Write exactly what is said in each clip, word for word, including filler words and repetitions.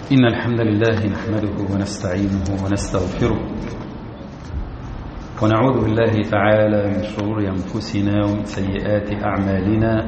إن الحمد لله نحمده ونستعينه ونستغفره ونعوذ بالله تعالى من شرور أنفسنا ومن سيئات أعمالنا.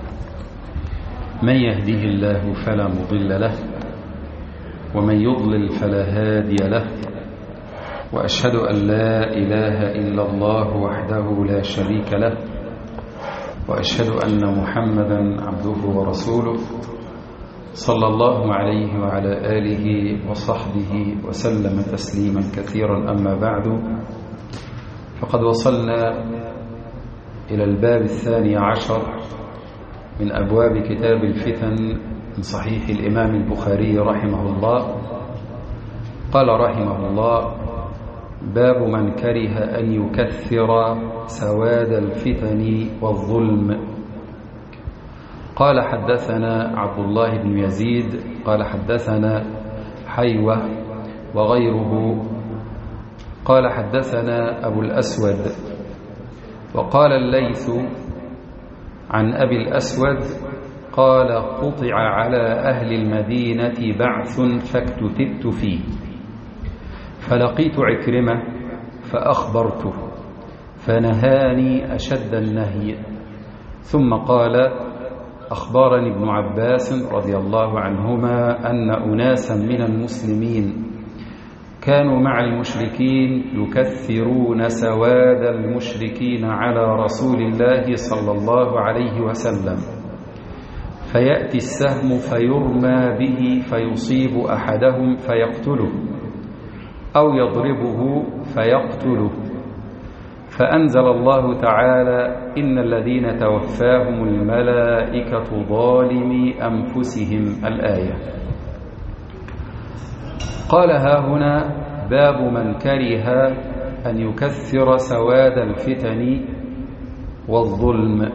من يهده الله فلا مضل له ومن يضلل فلا هادي له، وأشهد أن لا إله إلا الله وحده لا شريك له، وأشهد أن محمدا عبده ورسوله صلى الله عليه وعلى آله وصحبه وسلم تسليما كثيرا. أما بعد، فقد وصلنا إلى الباب الثاني عشر من أبواب كتاب الفتن من صحيح الإمام البخاري رحمه الله. قال رحمه الله: باب من كره أن يكثر سواد الفتن والظلم. قال حدثنا عبد الله بن يزيد قال حدثنا حيوة وغيره قال حدثنا أبو الأسود. وقال الليث عن أبي الأسود قال: قطع على أهل المدينة بعث فاكتتبت فيه، فلقيت عكرمة فأخبرته فنهاني أشد النهي. ثم قال: أخبرني ابن عباس رضي الله عنهما أن أناسا من المسلمين كانوا مع المشركين يكثرون سواد المشركين على رسول الله صلى الله عليه وسلم، فيأتي السهم فيرمى به فيصيب أحدهم فيقتله أو يضربه فيقتله، فأنزل الله تعالى: إن الذين توفاهم الملائكة ظالمي أنفسهم، الآية. قال: ها هنا باب من كره أن يكثر سواد الفتن والظلم.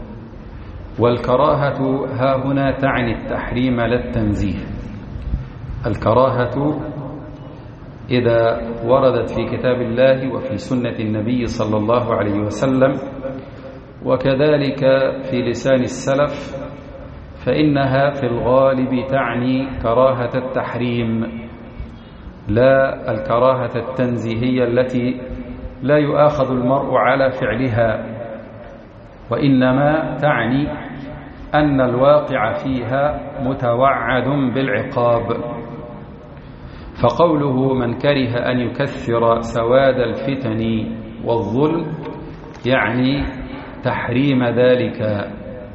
والكراهة ها هنا تعني التحريم لا التنزيه. الكراهة إذا وردت في كتاب الله وفي سنة النبي صلى الله عليه وسلم وكذلك في لسان السلف، فإنها في الغالب تعني كراهة التحريم لا الكراهة التنزيهية التي لا يؤاخذ المرء على فعلها، وإنما تعني أن الواقع فيها متوعد بالعقاب. فقوله من كره أن يكثر سواد الفتن والظلم يعني تحريم ذلك.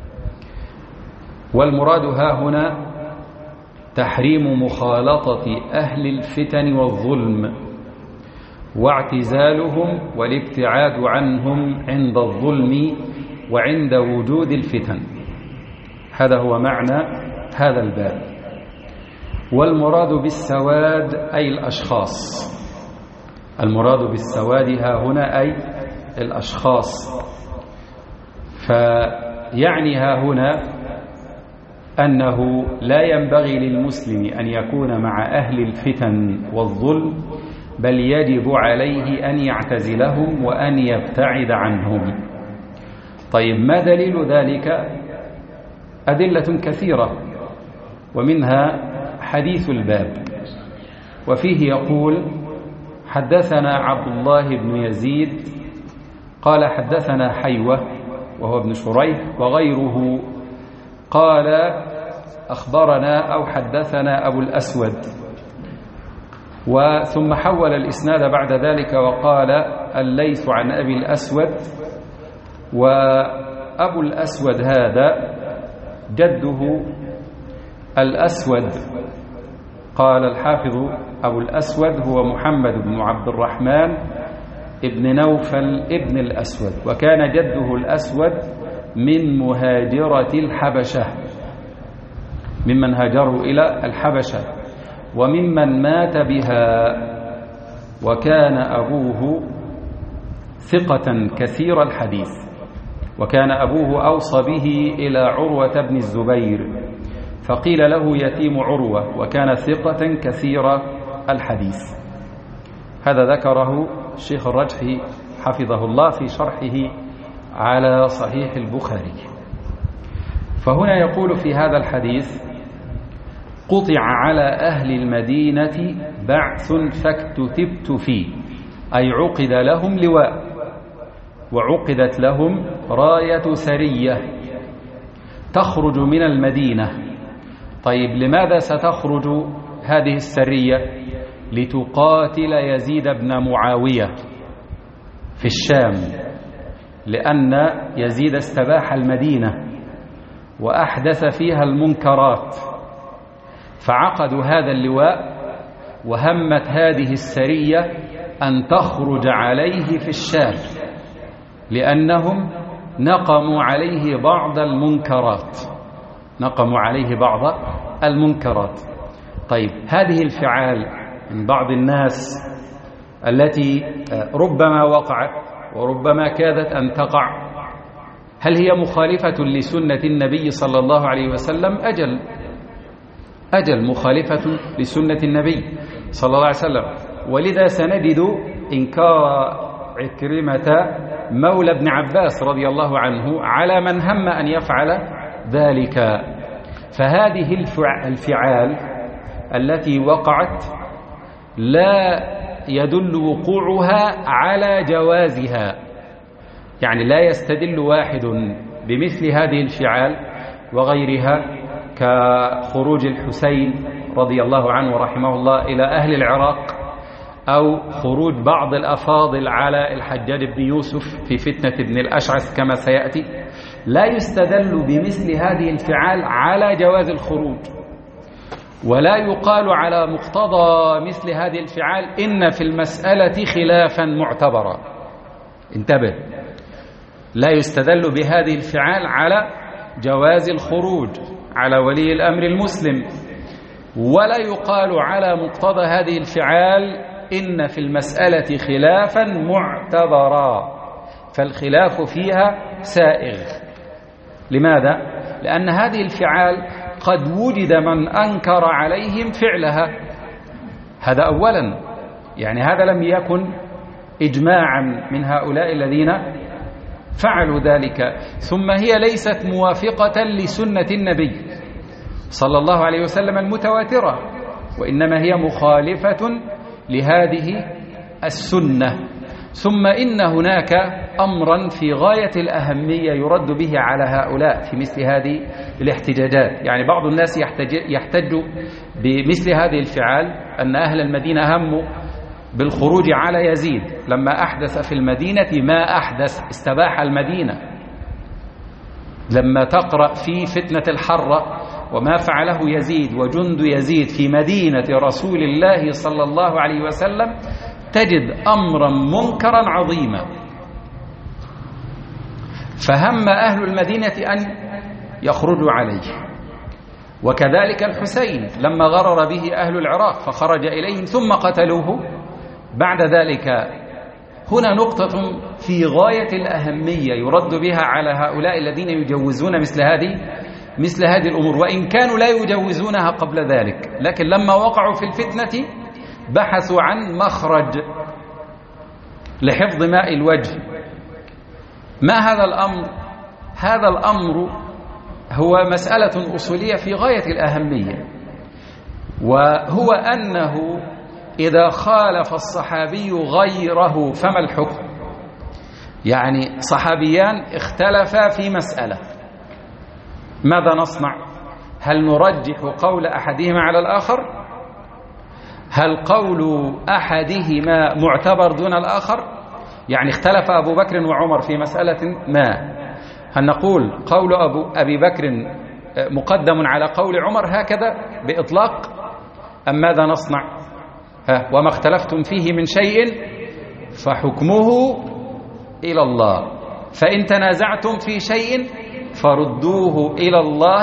والمراد ها هنا تحريم مخالطة أهل الفتن والظلم واعتزالهم والابتعاد عنهم عند الظلم وعند وجود الفتن. هذا هو معنى هذا الباب. والمراد بالسواد أي الأشخاص. المراد بالسواد ها هنا أي الأشخاص. فيعني ها هنا أنه لا ينبغي للمسلم أن يكون مع أهل الفتن والظلم، بل يجب عليه أن يعتزلهم وأن يبتعد عنهم. طيب، ما دليل ذلك؟ أدلة كثيرة، ومنها حديث الباب، وفيه يقول: حدثنا عبد الله بن يزيد قال حدثنا حيوة وهو ابن شريح وغيره قال أخبرنا أو حدثنا أبو الأسود. وثم حول الإسناد بعد ذلك وقال: الليث عن أبي الأسود. وأبو الأسود هذا جده الأسود. قال الحافظ: أبو الأسود هو محمد بن عبد الرحمن ابن نوفل ابن الأسود، وكان جده الأسود من مهاجرة الحبشة، ممن هاجروا إلى الحبشة وممن مات بها. وكان أبوه ثقة كثير الحديث، وكان أبوه أوصى به إلى عروة بن الزبير، فقيل له يتيم عروة، وكان ثقة كثير الحديث. هذا ذكره الشيخ الرجحي حفظه الله في شرحه على صحيح البخاري. فهنا يقول في هذا الحديث: قطع على أهل المدينة بعث فاكتتبت فيه، أي عقد لهم لواء وعقدت لهم راية سرية تخرج من المدينة. طيب لماذا ستخرج هذه السرية؟ لتقاتل يزيد بن معاوية في الشام، لأن يزيد استباح المدينة وأحدث فيها المنكرات، فعقدوا هذا اللواء، وهمت هذه السرية أن تخرج عليه في الشام لأنهم نقموا عليه بعض المنكرات نقموا عليه بعض المنكرات. طيب هذه الفعال من بعض الناس التي ربما وقعت وربما كادت أن تقع، هل هي مخالفة لسنة النبي صلى الله عليه وسلم؟ أجل أجل مخالفة لسنة النبي صلى الله عليه وسلم. ولذا سنجد إنكار عكرمة مولى ابن عباس رضي الله عنه على من هم أن يفعل ذلك. فهذه الفعال التي وقعت لا يدل وقوعها على جوازها، يعني لا يستدل واحد بمثل هذه الفعال وغيرها كخروج الحسين رضي الله عنه ورحمه الله إلى أهل العراق، أو خروج بعض الأفاضل على الحجاج بن يوسف في فتنة ابن الأشعث كما سيأتي. لا يستدل بمثل هذه الفعال على جواز الخروج، ولا يقال على مقتضى مثل هذه الفعال إن في المسألة خلافا معتبرا. انتبه، لا يستدل بهذه الفعال على جواز الخروج على ولي الأمر المسلم، ولا يقال على مقتضى هذه الفعال إن في المسألة خلافا معتبرا، فالخلاف فيها سائغ. لماذا؟ لأن هذه الفعال قد وجد من أنكر عليهم فعلها، هذا أولا، يعني هذا لم يكن إجماعا من هؤلاء الذين فعلوا ذلك. ثم هي ليست موافقة لسنة النبي صلى الله عليه وسلم المتواترة، وإنما هي مخالفة لهذه السنة. ثم إن هناك أمرا في غاية الأهمية يرد به على هؤلاء في مثل هذه الاحتجاجات. يعني بعض الناس يحتج, يحتج بمثل هذه الفعال أن أهل المدينة هموا بالخروج على يزيد لما أحدث في المدينة ما أحدث، استباح المدينة. لما تقرأ في فتنة الحرة وما فعله يزيد وجند يزيد في مدينة رسول الله صلى الله عليه وسلم تجد أمرا منكرا عظيما، فهم أهل المدينة أن يخرجوا عليه. وكذلك الحسين لما غرر به أهل العراق فخرج إليهم ثم قتلوه بعد ذلك. هنا نقطة في غاية الأهمية يرد بها على هؤلاء الذين يجوزون مثل هذه مثل هذه الأمور، وإن كانوا لا يجوزونها قبل ذلك، لكن لما وقعوا في الفتنة بحثوا عن مخرج لحفظ ماء الوجه. ما هذا الأمر؟ هذا الأمر هو مسألة أصولية في غاية الأهمية، وهو أنه إذا خالف الصحابي غيره فما الحكم؟ يعني صحابيان اختلفا في مسألة، ماذا نصنع؟ هل نرجح قول أحدهما على الآخر؟ هل قول أحدهما معتبر دون الآخر؟ يعني اختلف أبو بكر وعمر في مسألة ما، هل نقول قول أبو أبي بكر مقدم على قول عمر هكذا بإطلاق، أم ماذا نصنع؟ ها، وما اختلفتم فيه من شيء فحكمه إلى الله، فإن تنازعتم في شيء فردوه إلى الله.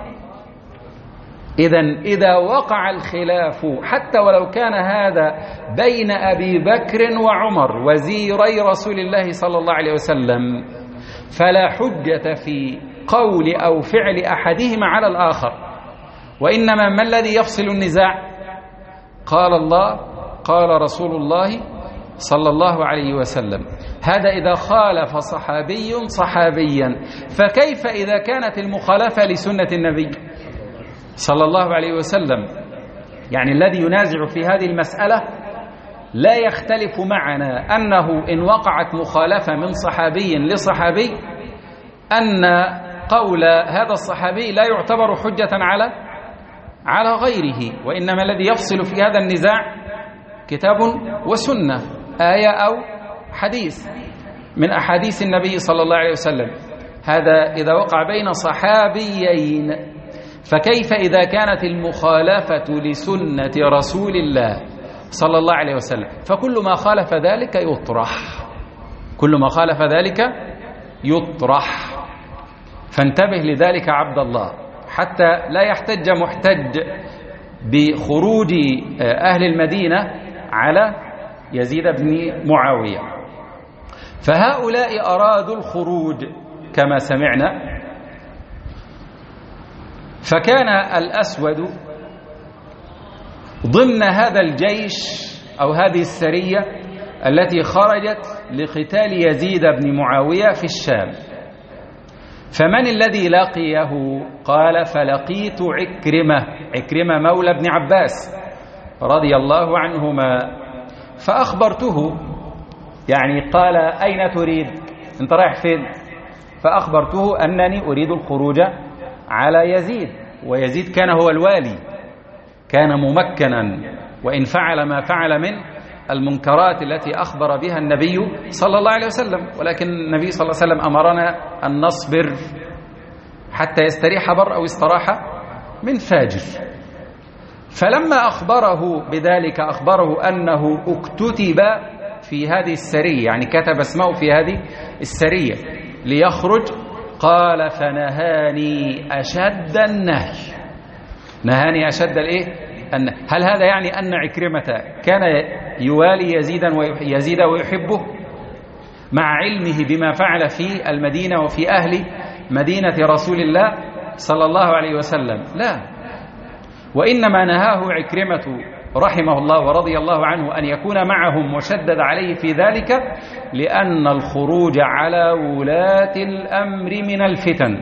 إذن إذا وقع الخلاف حتى ولو كان هذا بين أبي بكر وعمر وزيري رسول الله صلى الله عليه وسلم، فلا حجة في قول أو فعل أحدهما على الآخر، وإنما ما الذي يفصل النزاع؟ قال الله قال رسول الله صلى الله عليه وسلم. هذا إذا خالف صحابي صحابيا، فكيف إذا كانت المخالفة لسنة النبي صلى الله عليه وسلم، يعني الذي ينازع في هذه المسألة لا يختلف معنا أنه إن وقعت مخالفة من صحابي لصحابي أن قول هذا الصحابي لا يعتبر حجة على على غيره، وإنما الذي يفصل في هذا النزاع كتاب وسنة، آية أو حديث من أحاديث النبي صلى الله عليه وسلم. هذا إذا وقع بين صحابيين، فكيف إذا كانت المخالفة لسنة رسول الله صلى الله عليه وسلم؟ فكل ما خالف ذلك يطرح، كل ما خالف ذلك يطرح. فانتبه لذلك عبد الله، حتى لا يحتج محتج بخروج أهل المدينة على يزيد بن معاوية. فهؤلاء أرادوا الخروج كما سمعنا، فكان الأسود ضمن هذا الجيش أو هذه السرية التي خرجت لقتال يزيد بن معاوية في الشام. فمن الذي لقيه؟ قال: فلقيت عكرمة، عكرمة مولى ابن عباس رضي الله عنهما، فأخبرته، يعني قال: أين تريد؟ أنت رايح فين؟ فأخبرته أنني أريد الخروج على يزيد، ويزيد كان هو الوالي، كان ممكنا، وإن فعل ما فعل من المنكرات التي أخبر بها النبي صلى الله عليه وسلم، ولكن النبي صلى الله عليه وسلم أمرنا أن نصبر حتى يستريح بر أو استراح من فاجر. فلما أخبره بذلك، أخبره أنه اكتتب في هذه السرية، يعني كتب اسمه في هذه السرية ليخرج. قال: فنهاني أشد النهي، نهاني أشد الإيه؟ النهي. هل هذا يعني أن عكرمة كان يوالي يزيدا ويزيد ويحبه مع علمه بما فعل في المدينة وفي أهل مدينة رسول الله صلى الله عليه وسلم؟ لا، وإنما نهاه عكرمة رحمه الله ورضي الله عنه أن يكون معهم، وشدد عليه في ذلك لأن الخروج على ولاة الأمر من الفتن،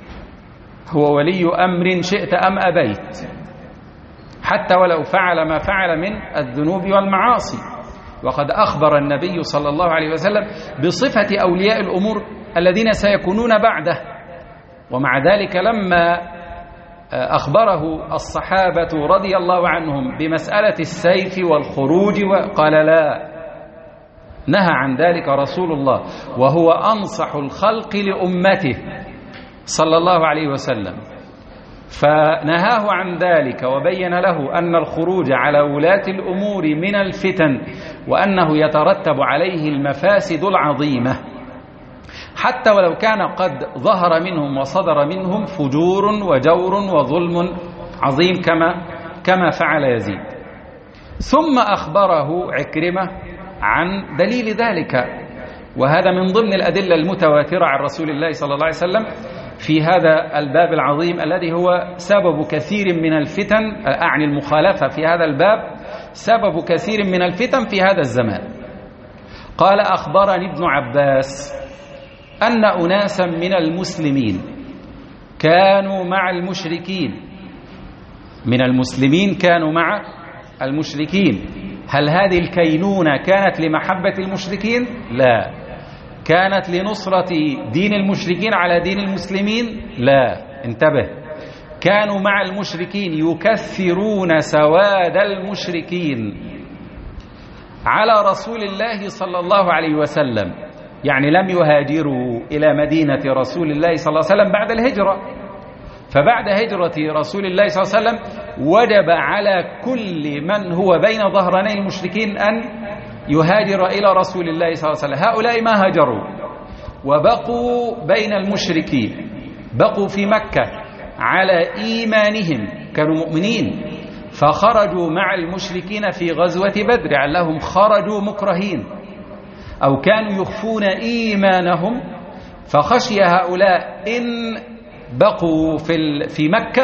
هو ولي أمر شئت أم أبيت، حتى ولو فعل ما فعل من الذنوب والمعاصي. وقد أخبر النبي صلى الله عليه وسلم بصفة أولياء الأمور الذين سيكونون بعده، ومع ذلك لما أخبره الصحابة رضي الله عنهم بمسألة السيف والخروج قال: لا، نهى عن ذلك رسول الله، وهو أنصح الخلق لأمته صلى الله عليه وسلم، فنهاه عن ذلك وبين له أن الخروج على ولاة الأمور من الفتن، وأنه يترتب عليه المفاسد العظيمة، حتى ولو كان قد ظهر منهم وصدر منهم فجور وجور وظلم عظيم كما كما فعل يزيد. ثم أخبره عكرمة عن دليل ذلك، وهذا من ضمن الأدلة المتواترة عن رسول الله صلى الله عليه وسلم في هذا الباب العظيم الذي هو سبب كثير من الفتن، أعني المخالفة في هذا الباب سبب كثير من الفتن في هذا الزمان. قال: أخبرني ابن عباس أن أناسا من المسلمين كانوا مع المشركين، من المسلمين كانوا مع المشركين. هل هذه الكينونة كانت لمحبة المشركين؟ لا. كانت لنصرة دين المشركين على دين المسلمين؟ لا. انتبه، كانوا مع المشركين يكثرون سواد المشركين على رسول الله صلى الله عليه وسلم، يعني لم يهاجروا إلى مدينة رسول الله صلى الله عليه وسلم بعد الهجرة. فبعد هجرة رسول الله صلى الله عليه وسلم وجب على كل من هو بين ظهراني المشركين أن يهاجر إلى رسول الله صلى الله عليه وسلم. هؤلاء ما هاجروا وبقوا بين المشركين، بقوا في مكة على إيمانهم، كانوا مؤمنين، فخرجوا مع المشركين في غزوة بدر، علهم خرجوا مكرهين أو كانوا يخفون إيمانهم، فخشي هؤلاء إن بقوا في في مكة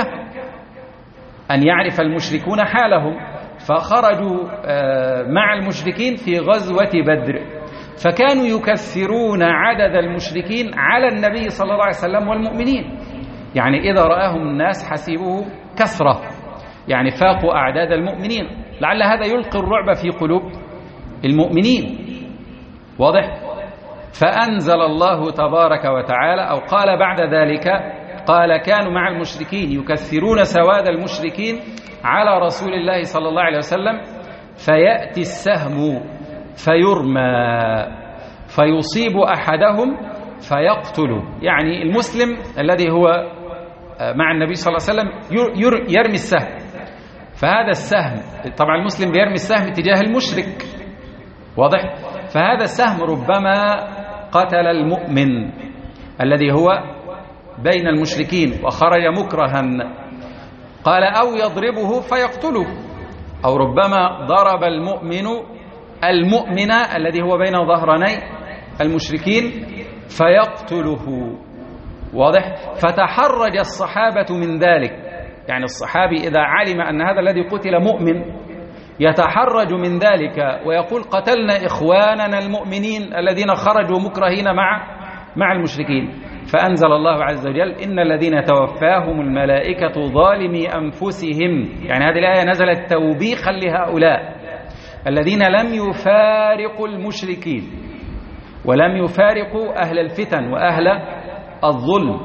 أن يعرف المشركون حالهم، فخرجوا مع المشركين في غزوة بدر، فكانوا يكثرون عدد المشركين على النبي صلى الله عليه وسلم والمؤمنين، يعني إذا رآهم الناس حسبوه كثرة، يعني فاقوا أعداد المؤمنين، لعل هذا يلقي الرعب في قلوب المؤمنين. واضح؟ فأنزل الله تبارك وتعالى، أو قال بعد ذلك، قال كانوا مع المشركين يكثرون سواد المشركين على رسول الله صلى الله عليه وسلم، فيأتي السهم فيرمى فيصيب أحدهم فيقتله. يعني المسلم الذي هو مع النبي صلى الله عليه وسلم يرمي السهم، فهذا السهم، طبعا المسلم بيرمي السهم تجاه المشرك، واضح؟ فهذا السهم ربما قتل المؤمن الذي هو بين المشركين وخرج مكرها، قال أو يضربه فيقتله، أو ربما ضرب المؤمن المؤمن الذي هو بين ظهراني المشركين فيقتله. واضح؟ فتحرج الصحابة من ذلك، يعني الصحابي إذا علم أن هذا الذي قتل مؤمن يتحرج من ذلك ويقول قتلنا إخواننا المؤمنين الذين خرجوا مكرهين مع مع المشركين. فأنزل الله عز وجل إن الذين توفاهم الملائكة ظالمي أنفسهم، يعني هذه الآية نزلت توبيخا لهؤلاء الذين لم يفارقوا المشركين ولم يفارقوا أهل الفتن وأهل الظلم.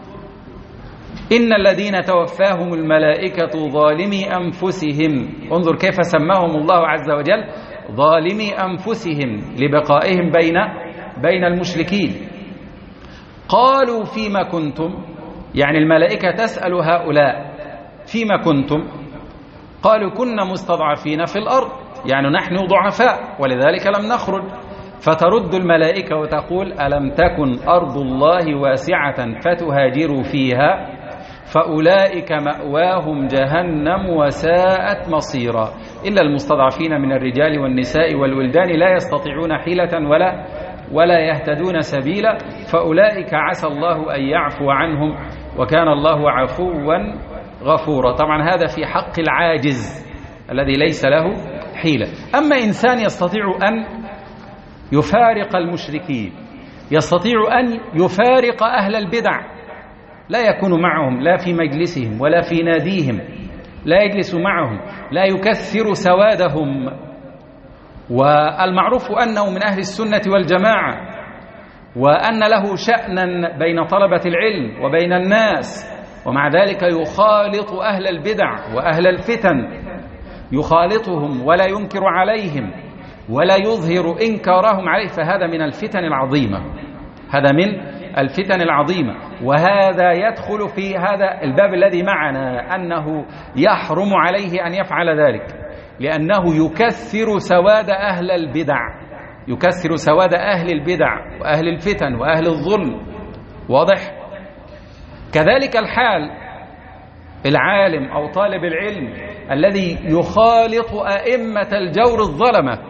إن الذين توفاهم الملائكة ظالمي أنفسهم، انظر كيف سماهم الله عز وجل ظالمي أنفسهم لبقائهم بين بين المشركين. قالوا فيما كنتم، يعني الملائكة تسأل هؤلاء فيما كنتم، قالوا كنا مستضعفين في الأرض، يعني نحن ضعفاء ولذلك لم نخرج. فترد الملائكة وتقول ألم تكن أرض الله واسعة فتهاجروا فيها فأولئك مأواهم جهنم وساءت مصيرا إلا المستضعفين من الرجال والنساء والولدان لا يستطيعون حيلة ولا ولا يهتدون سبيلا فأولئك عسى الله أن يعفو عنهم وكان الله عفوا غفورا. طبعا هذا في حق العاجز الذي ليس له حيلة. أما إنسان يستطيع أن يفارق المشركين، يستطيع أن يفارق أهل البدع، لا يكون معهم لا في مجلسهم ولا في ناديهم، لا يجلس معهم، لا يكثر سوادهم، والمعروف أنه من أهل السنة والجماعة وأن له شأنا بين طلبة العلم وبين الناس، ومع ذلك يخالط أهل البدع وأهل الفتن، يخالطهم ولا ينكر عليهم ولا يظهر إنكارهم عليه، فهذا من الفتن العظيمة، هذا من الفتن العظيمة. وهذا يدخل في هذا الباب الذي معنا أنه يحرم عليه أن يفعل ذلك، لأنه يكثر سواد أهل البدع، يكثر سواد أهل البدع وأهل الفتن وأهل الظلم. واضح؟ كذلك الحال العالم أو طالب العلم الذي يخالط أئمة الجور الظلمة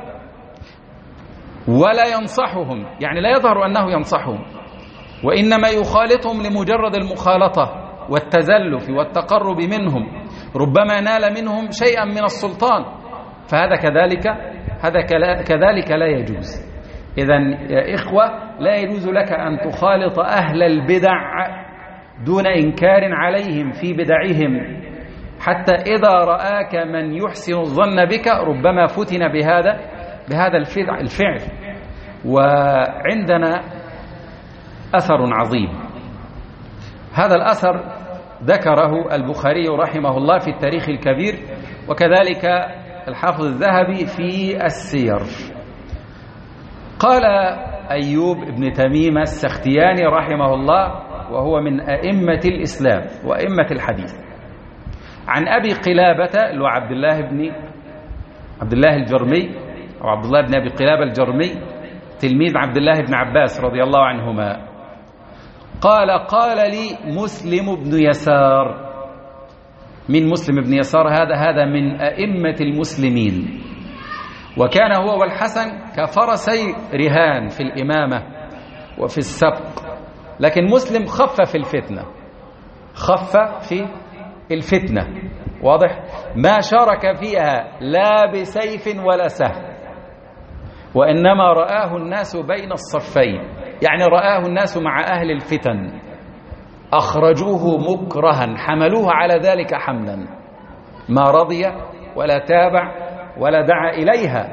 ولا ينصحهم، يعني لا يظهر أنه ينصحهم، وإنما يخالطهم لمجرد المخالطة والتزلف والتقرب منهم، ربما نال منهم شيئا من السلطان، فهذا كذلك هذا كذلك لا يجوز. إذن يا إخوة لا يجوز لك أن تخالط أهل البدع دون إنكار عليهم في بدعهم، حتى إذا رآك من يحسن الظن بك ربما فتن بهذا بهذا الفعل. وعندنا أثر عظيم، هذا الأثر ذكره البخاري رحمه الله في التاريخ الكبير، وكذلك الحافظ الذهبي في السير. قال أيوب بن تميم السختياني رحمه الله، وهو من أئمة الإسلام وأئمة الحديث، عن أبي قلابة اللي هو عبد الله بن عبد الله الجرمي أو عبد الله بن أبي قلابة الجرمي تلميذ عبد الله بن عباس رضي الله عنهما، قال قال لي مسلم بن يسار. من مسلم بن يسار هذا؟ هذا من أئمة المسلمين، وكان هو والحسن كفرسي رهان في الإمامة وفي السبق، لكن مسلم خف في الفتنة، خف في الفتنة. واضح؟ ما شارك فيها لا بسيف ولا سهم، وإنما رآه الناس بين الصفين، يعني رآه الناس مع أهل الفتن، أخرجوه مكرها، حملوه على ذلك حملا، ما رضي ولا تابع ولا دعا إليها.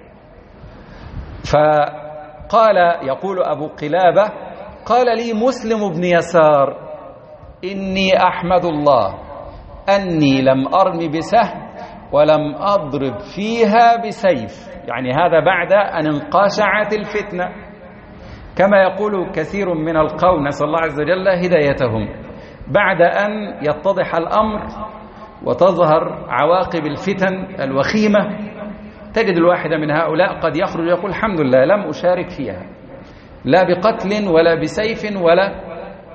فقال، يقول أبو قلابة: قال لي مسلم بن يسار: إني أحمد الله أني لم أرم بسهم ولم أضرب فيها بسيف. يعني هذا بعد أن انقشعت الفتنة، كما يقول كثير من القوم، نسأل الله عز وجل هدايتهم، بعد أن يتضح الأمر وتظهر عواقب الفتن الوخيمة، تجد الواحد من هؤلاء قد يخرج يقول: الحمد لله لم أشارك فيها لا بقتل ولا بسيف ولا.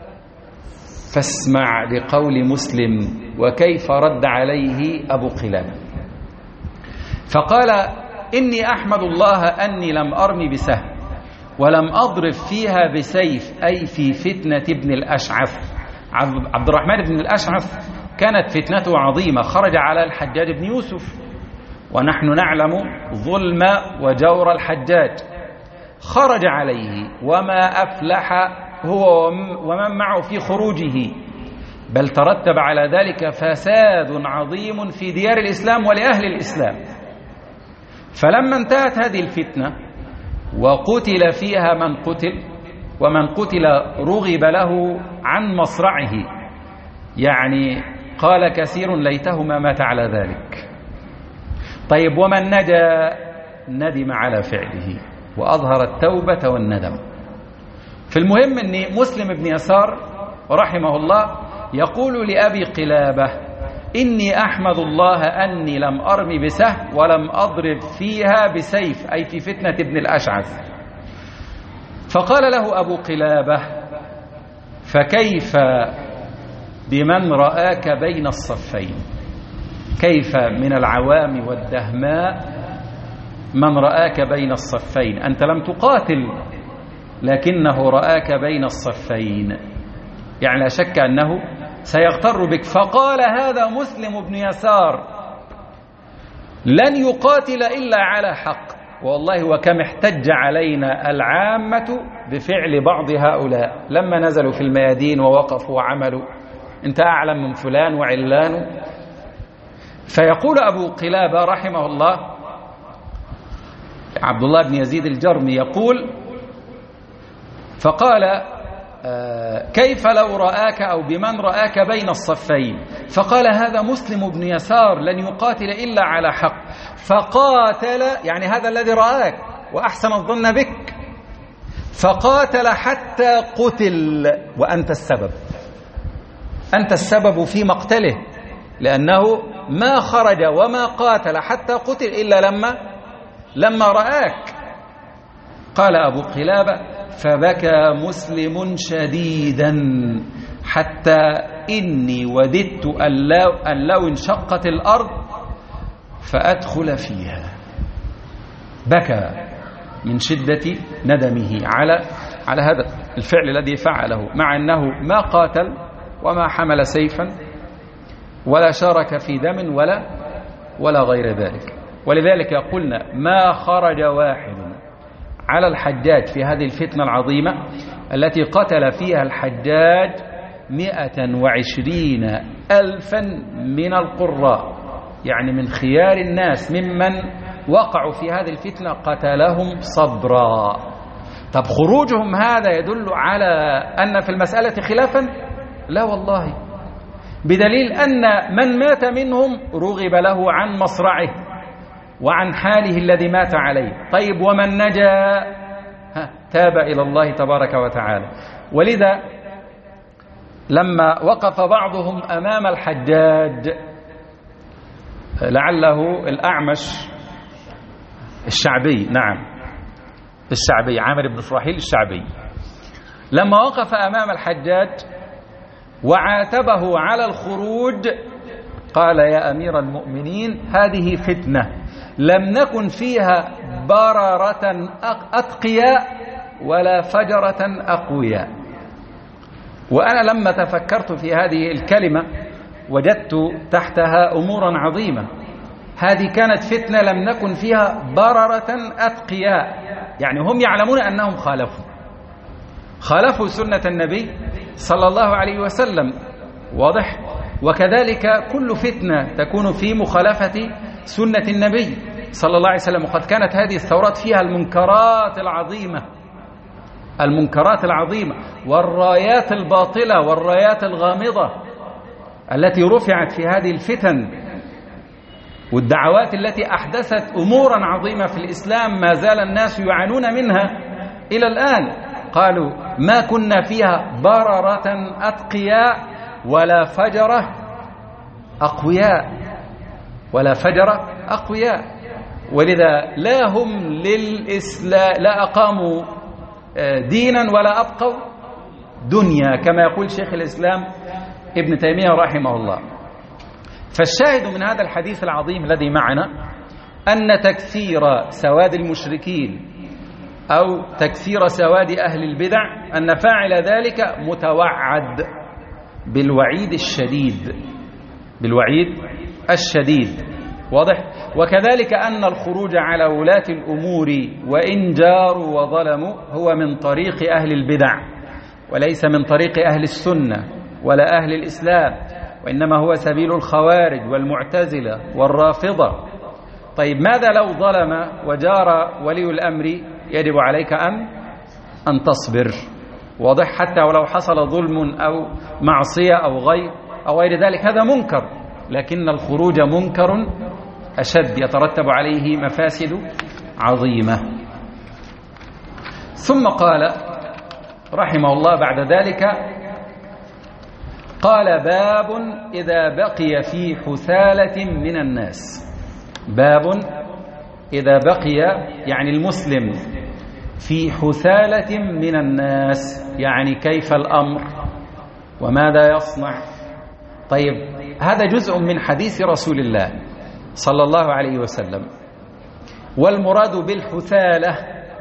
فاسمع لقول مسلم وكيف رد عليه أبو قلابة، فقال: إني أحمد الله أني لم أرم بسهم ولم أضرب فيها بسيف، أي في فتنة ابن الأشعث. عبد الرحمن بن الأشعث كانت فتنته عظيمة، خرج على الحجاج بن يوسف، ونحن نعلم ظلم وجور الحجاج، خرج عليه وما أفلح هو ومن معه في خروجه، بل ترتب على ذلك فساد عظيم في ديار الإسلام ولأهل الإسلام. فلما انتهت هذه الفتنة وقتل فيها من قتل، ومن قتل رغب له عن مصرعه، يعني قال كثير: ليته ما مات على ذلك. طيب، ومن نجا ندم على فعله وأظهر التوبة والندم. في المهم أن مسلم بن يسار رحمه الله يقول لأبي قلابة: إني أحمد الله أني لم أرم بسهم ولم أضرب فيها بسيف، أي في فتنة ابن الأشعث. فقال له أبو قلابة: فكيف بمن رآك بين الصفين؟ كيف من العوام والدهماء من رآك بين الصفين؟ أنت لم تقاتل لكنه رآك بين الصفين، يعني لا شك أنه سيغتر بك. فقال هذا مسلم بن يسار: لن يقاتل إلا على حق. والله وكم احتج علينا العامة بفعل بعض هؤلاء لما نزلوا في الميادين ووقفوا وعملوا: انت أعلم من فلان وعلان. فيقول أبو قلابة رحمه الله، عبد الله بن يزيد الجرمي يقول: فقال: كيف لو رآك أو بمن رآك بين الصفين؟ فقال هذا مسلم بن يسار لن يقاتل إلا على حق، فقاتل، يعني هذا الذي رآك وأحسن الظن بك، فقاتل حتى قتل وأنت السبب، أنت السبب في مقتله، لأنه ما خرج وما قاتل حتى قتل إلا لما لما رآك. قال أبو قلابة: فبكى مسلم شديدا حتى إني وددت أن لو انشقت الأرض فأدخل فيها. بكى من شدة ندمه على على هذا الفعل الذي فعله، مع أنه ما قاتل وما حمل سيفا ولا شارك في دم ولا ولا غير ذلك. ولذلك قلنا: ما خرج واحد على الحجاج في هذه الفتنة العظيمة التي قتل فيها الحجاج مئة وعشرين ألفا من القراء، يعني من خيار الناس ممن وقعوا في هذه الفتنة قتلهم صبرا. طب خروجهم هذا يدل على أن في المسألة خلافا؟ لا والله، بدليل أن من مات منهم رغب له عن مصرعه وعن حاله الذي مات عليه. طيب، ومن نجا تاب إلى الله تبارك وتعالى. ولذا لما وقف بعضهم أمام الحجاج، لعله الأعمش الشعبي، نعم الشعبي، عامر بن فراحيل الشعبي، لما وقف أمام الحجاج وعاتبه على الخروج قال: يا أمير المؤمنين، هذه فتنة لم نكن فيها بررة أتقياء ولا فجرة أقوياء. وأنا لما تفكرت في هذه الكلمة وجدت تحتها أمورا عظيمة. هذه كانت فتنة لم نكن فيها بررة أتقياء، يعني هم يعلمون أنهم خالفوا خالفوا سنة النبي صلى الله عليه وسلم. واضح؟ وكذلك كل فتنة تكون في مخالفة سنة النبي صلى الله عليه وسلم. وقد كانت هذه الثورات فيها المنكرات العظيمة المنكرات العظيمة والرايات الباطلة والرايات الغامضة التي رفعت في هذه الفتن، والدعوات التي أحدثت أمورا عظيمة في الإسلام ما زال الناس يعانون منها إلى الآن. قالوا ما كنا فيها بررة أتقياء ولا فجرة أقوياء ولا فجرة أقوياء. ولذا لا هم للإسلام لا أقاموا دينا ولا أبقوا دنيا كما يقول شيخ الإسلام ابن تيمية رحمه الله. فالشاهد من هذا الحديث العظيم الذي معنا أن تكثير سواد المشركين أو تكثير سواد أهل البدع أن فاعل ذلك متوعد بالوعيد الشديد بالوعيد الشديد. واضح؟ وكذلك أن الخروج على ولاة الأمور وإن جاروا وظلموا هو من طريق أهل البدع وليس من طريق أهل السنة ولا أهل الإسلام، وإنما هو سبيل الخوارج والمعتزلة والرافضة. طيب ماذا لو ظلم وجار ولي الأمر؟ يجب عليك أن أن تصبر. واضح؟ حتى ولو حصل ظلم أو معصية أو غير أو غير ذلك هذا منكر، لكن الخروج منكر أشد يترتب عليه مفاسد عظيمة. ثم قال رحمه الله بعد ذلك قال باب إذا بقي في حثالة من الناس. باب إذا بقي يعني المسلم في حثالة من الناس، يعني كيف الأمر وماذا يصنع. طيب هذا جزء من حديث رسول الله صلى الله عليه وسلم، والمراد بالحثالة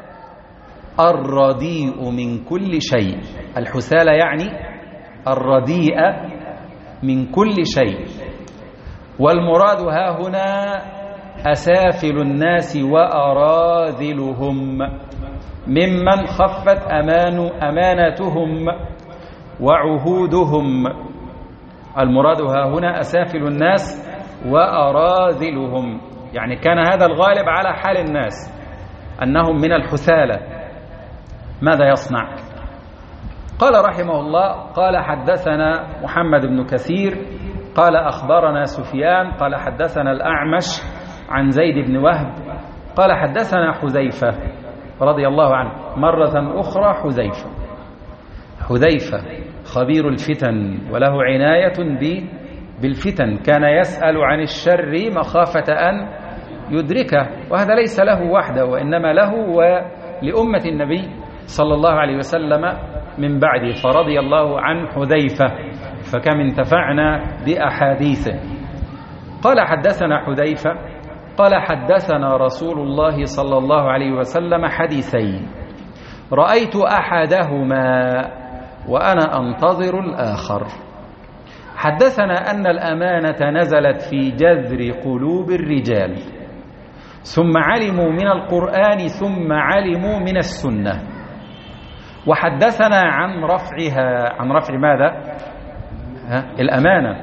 الرديء من كل شيء. الحثالة يعني الرديء من كل شيء، والمراد ها هنا أسافل الناس وأراذلهم ممن خفت أمان أمانتهم وعهودهم. المراد ها هنا أسافل الناس وأراذلهم، يعني كان هذا الغالب على حال الناس أنهم من الحثالة. ماذا يصنع؟ قال رحمه الله قال حدثنا محمد بن كثير قال أخبرنا سفيان قال حدثنا الأعمش عن زيد بن وهب قال حدثنا حذيفة رضي الله عنه. مرة أخرى حذيفة حذيفة خبير الفتن وله عناية بالفتن، كان يسأل عن الشر مخافة أن يدركه، وهذا ليس له وحده وإنما له ولأمة النبي صلى الله عليه وسلم من بعده، فرضي الله عن حذيفة فكم انتفعنا بأحاديثه. قال حدثنا حذيفة قال حدثنا رسول الله صلى الله عليه وسلم حديثين رأيت أحدهما وأنا أنتظر الآخر. حدثنا أن الأمانة نزلت في جذر قلوب الرجال ثم علموا من القرآن ثم علموا من السنة. وحدثنا عن رفعها. عن رفع ماذا؟ ها؟ الأمانة.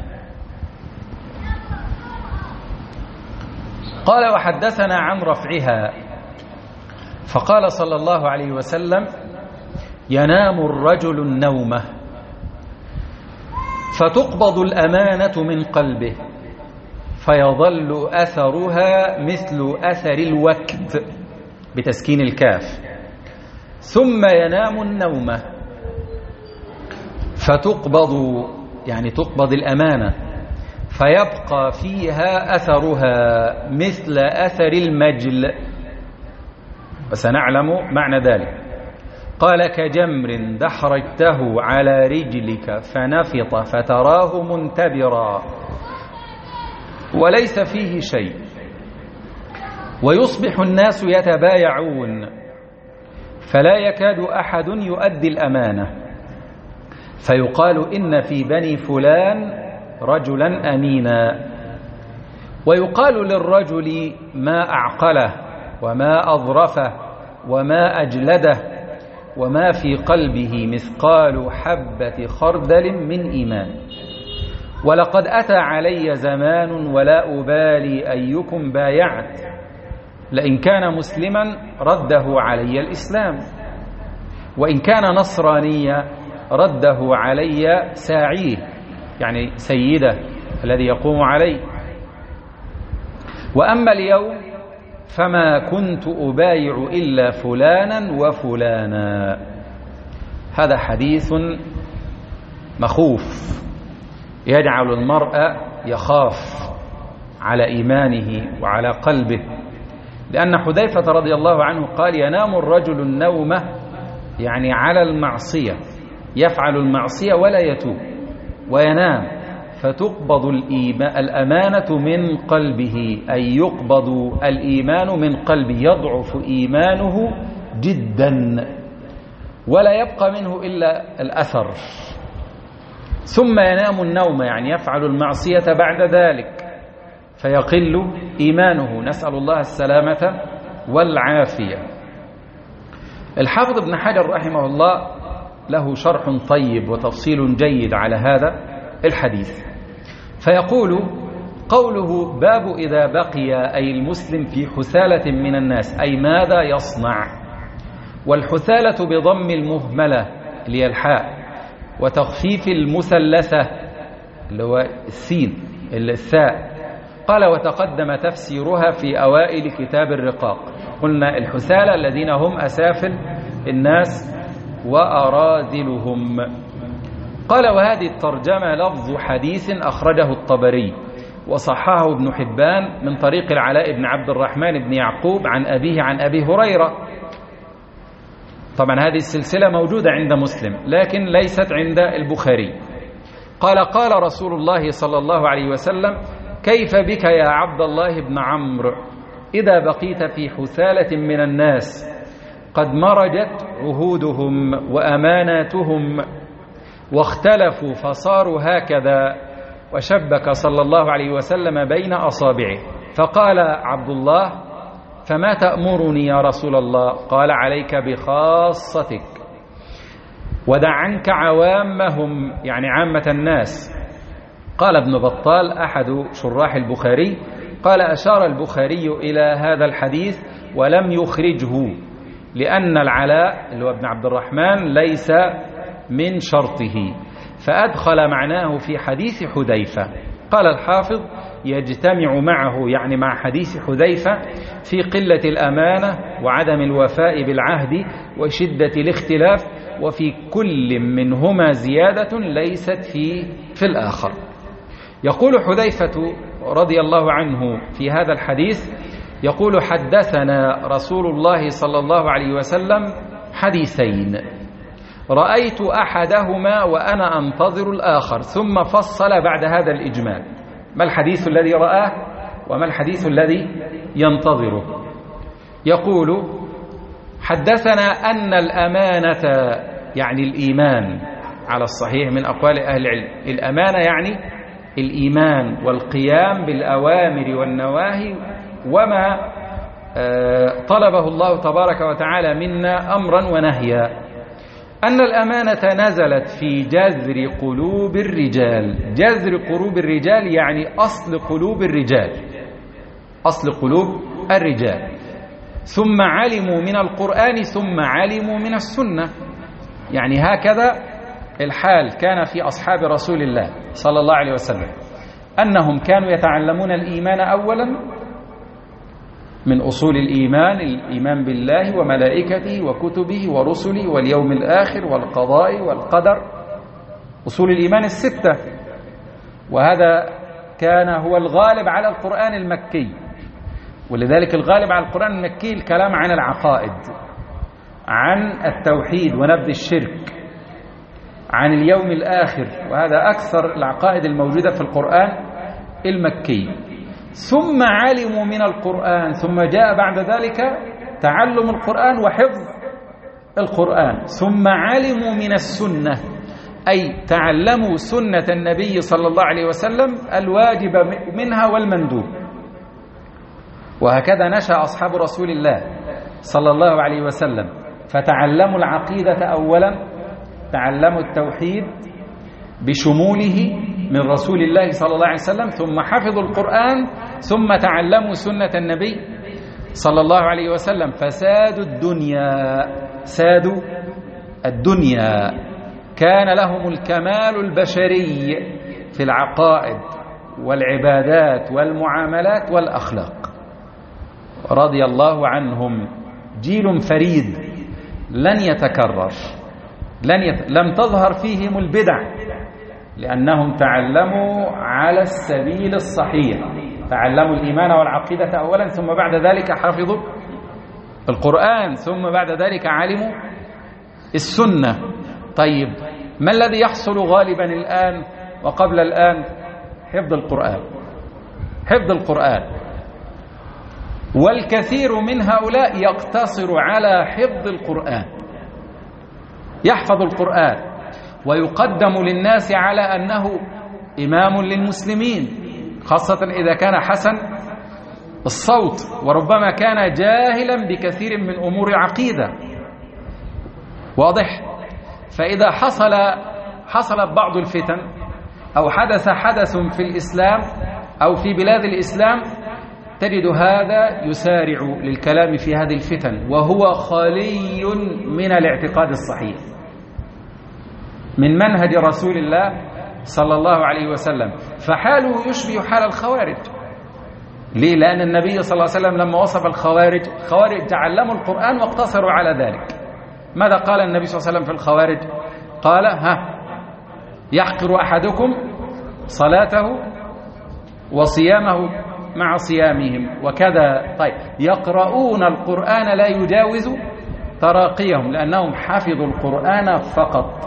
قال وحدثنا عن رفعها فقال صلى الله عليه وسلم ينام الرجل النومة فتقبض الأمانة من قلبه فيظل أثرها مثل أثر الوكد بتسكين الكاف، ثم ينام النومة فتقبض يعني تقبض الأمانة فيبقى فيها أثرها مثل أثر المجل، وسنعلم معنى ذلك. قال كجمر دحرجته على رجلك فنفط فتراه منتبرا وليس فيه شيء، ويصبح الناس يتبايعون فلا يكاد أحد يؤدي الأمانة، فيقال إن في بني فلان رجلا أمينا، ويقال للرجل ما أعقله وما أظرفه وما أجلده، وما في قلبه مثقال حبة خردل من إيمان. ولقد أتى علي زمان ولا أبالي أيكم بايعت، لئن كان مسلما رده علي الإسلام، وإن كان نصرانيا رده علي ساعيه، يعني سيده الذي يقوم عليه. وأما اليوم فما كنت أبايع إلا فلانا وفلانا. هذا حديث مخوف يجعل المرء يخاف على إيمانه وعلى قلبه، لأن حذيفة رضي الله عنه قال: ينام الرجل النومة، يعني على المعصية، يفعل المعصية ولا يتوب وينام، فتقبض الأمانة من قلبه، أي يقبض الإيمان من قلبه، يضعف إيمانه جدا ولا يبقى منه إلا الأثر، ثم ينام النوم، يعني يفعل المعصية بعد ذلك فيقل إيمانه، نسأل الله السلامة والعافية. الحافظ ابن حجر رحمه الله له شرح طيب وتفصيل جيد على هذا الحديث، فيقول: قوله باب إذا بقي أي المسلم في حثالة من الناس، أي ماذا يصنع. والحثالة بضم المهملة اللي هي الحاء، وتخفيف المثلثة اللي هو السين الثاء. قال: وتقدم تفسيرها في أوائل كتاب الرقاق. قلنا الحثالة الذين هم أسافل الناس وأراذلهم. قال: وهذه الترجمة لفظ حديث أخرجه الطبري وصححه ابن حبان من طريق العلاء بن عبد الرحمن بن يعقوب عن أبيه عن أبي هريرة. طبعا هذه السلسلة موجودة عند مسلم لكن ليست عند البخاري. قال: قال رسول الله صلى الله عليه وسلم: كيف بك يا عبد الله بن عمرو إذا بقيت في حثالة من الناس قد مرجت عهودهم وأماناتهم واختلفوا فصاروا هكذا، وشبك صلى الله عليه وسلم بين أصابعه. فقال عبد الله: فما تأمرني يا رسول الله؟ قال: عليك بخاصتك ودع عنك عوامهم، يعني عامة الناس. قال ابن بطال أحد شراح البخاري: قال: أشار البخاري إلى هذا الحديث ولم يخرجه لأن العلاء اللي هو ابن عبد الرحمن ليس من شرطه، فأدخل معناه في حديث حذيفة. قال الحافظ: يجتمع معه، يعني مع حديث حذيفة، في قلة الأمانة وعدم الوفاء بالعهد وشدة الاختلاف، وفي كل منهما زيادة ليست في في الآخر. يقول حذيفة رضي الله عنه في هذا الحديث، يقول: حدثنا رسول الله صلى الله عليه وسلم حديثين رأيت أحدهما وأنا أنتظر الآخر، ثم فصل بعد هذا الإجمال ما الحديث الذي رآه وما الحديث الذي ينتظره. يقول: حدثنا أن الأمانة، يعني الإيمان على الصحيح من أقوال أهل العلم، الأمانة يعني الإيمان والقيام بالأوامر والنواهي وما طلبه الله تبارك وتعالى منا أمرا ونهيا، أن الأمانة نزلت في جذر قلوب الرجال. جذر قلوب الرجال يعني أصل قلوب الرجال، أصل قلوب الرجال. ثم علموا من القرآن ثم علموا من السنة، يعني هكذا الحال كان في أصحاب رسول الله صلى الله عليه وسلم، أنهم كانوا يتعلمون الإيمان أولا من أصول الإيمان، الإيمان بالله وملائكته وكتبه ورسله واليوم الآخر والقضاء والقدر، أصول الإيمان الستة. وهذا كان هو الغالب على القرآن المكي، ولذلك الغالب على القرآن المكي الكلام عن العقائد، عن التوحيد ونبذ الشرك، عن اليوم الآخر، وهذا أكثر العقائد الموجودة في القرآن المكي. ثم علموا من القرآن، ثم جاء بعد ذلك تعلم القرآن وحفظ القرآن. ثم علموا من السنة، أي تعلموا سنة النبي صلى الله عليه وسلم الواجب منها والمندوب. وهكذا نشأ أصحاب رسول الله صلى الله عليه وسلم، فتعلموا العقيدة أولا، تعلموا التوحيد بشموله من رسول الله صلى الله عليه وسلم، ثم حفظوا القرآن، ثم تعلموا سنة النبي صلى الله عليه وسلم، فسادوا الدنيا، سادوا الدنيا، كان لهم الكمال البشري في العقائد والعبادات والمعاملات والأخلاق، رضي الله عنهم. جيل فريد لن يتكرر، لن يت... لم تظهر فيهم البدع، لأنهم تعلموا على السبيل الصحيح، تعلموا الإيمان والعقيدة أولا، ثم بعد ذلك حفظوا القرآن، ثم بعد ذلك علموا السنة. طيب ما الذي يحصل غالبا الآن وقبل الآن؟ حفظ القرآن، حفظ القرآن، والكثير من هؤلاء يقتصر على حفظ القرآن، يحفظ القرآن ويقدم للناس على أنه إمام للمسلمين، خاصة إذا كان حسن الصوت، وربما كان جاهلا بكثير من أمور العقيدة، واضح؟ فإذا حصل حصلت بعض الفتن أو حدث حدث في الإسلام أو في بلاد الإسلام، تجد هذا يسارع للكلام في هذه الفتن وهو خالي من الاعتقاد الصحيح، من منهج رسول الله صلى الله عليه وسلم، فحاله يشبه حال الخوارج. ليه؟ لأن النبي صلى الله عليه وسلم لما وصف الخوارج، خوارج تعلموا القرآن واقتصروا على ذلك. ماذا قال النبي صلى الله عليه وسلم في الخوارج؟ قال: ها يحقر أحدكم صلاته وصيامه مع صيامهم وكذا. طيب يقرؤون القرآن لا يجاوز تراقيهم، لأنهم حفظوا القرآن فقط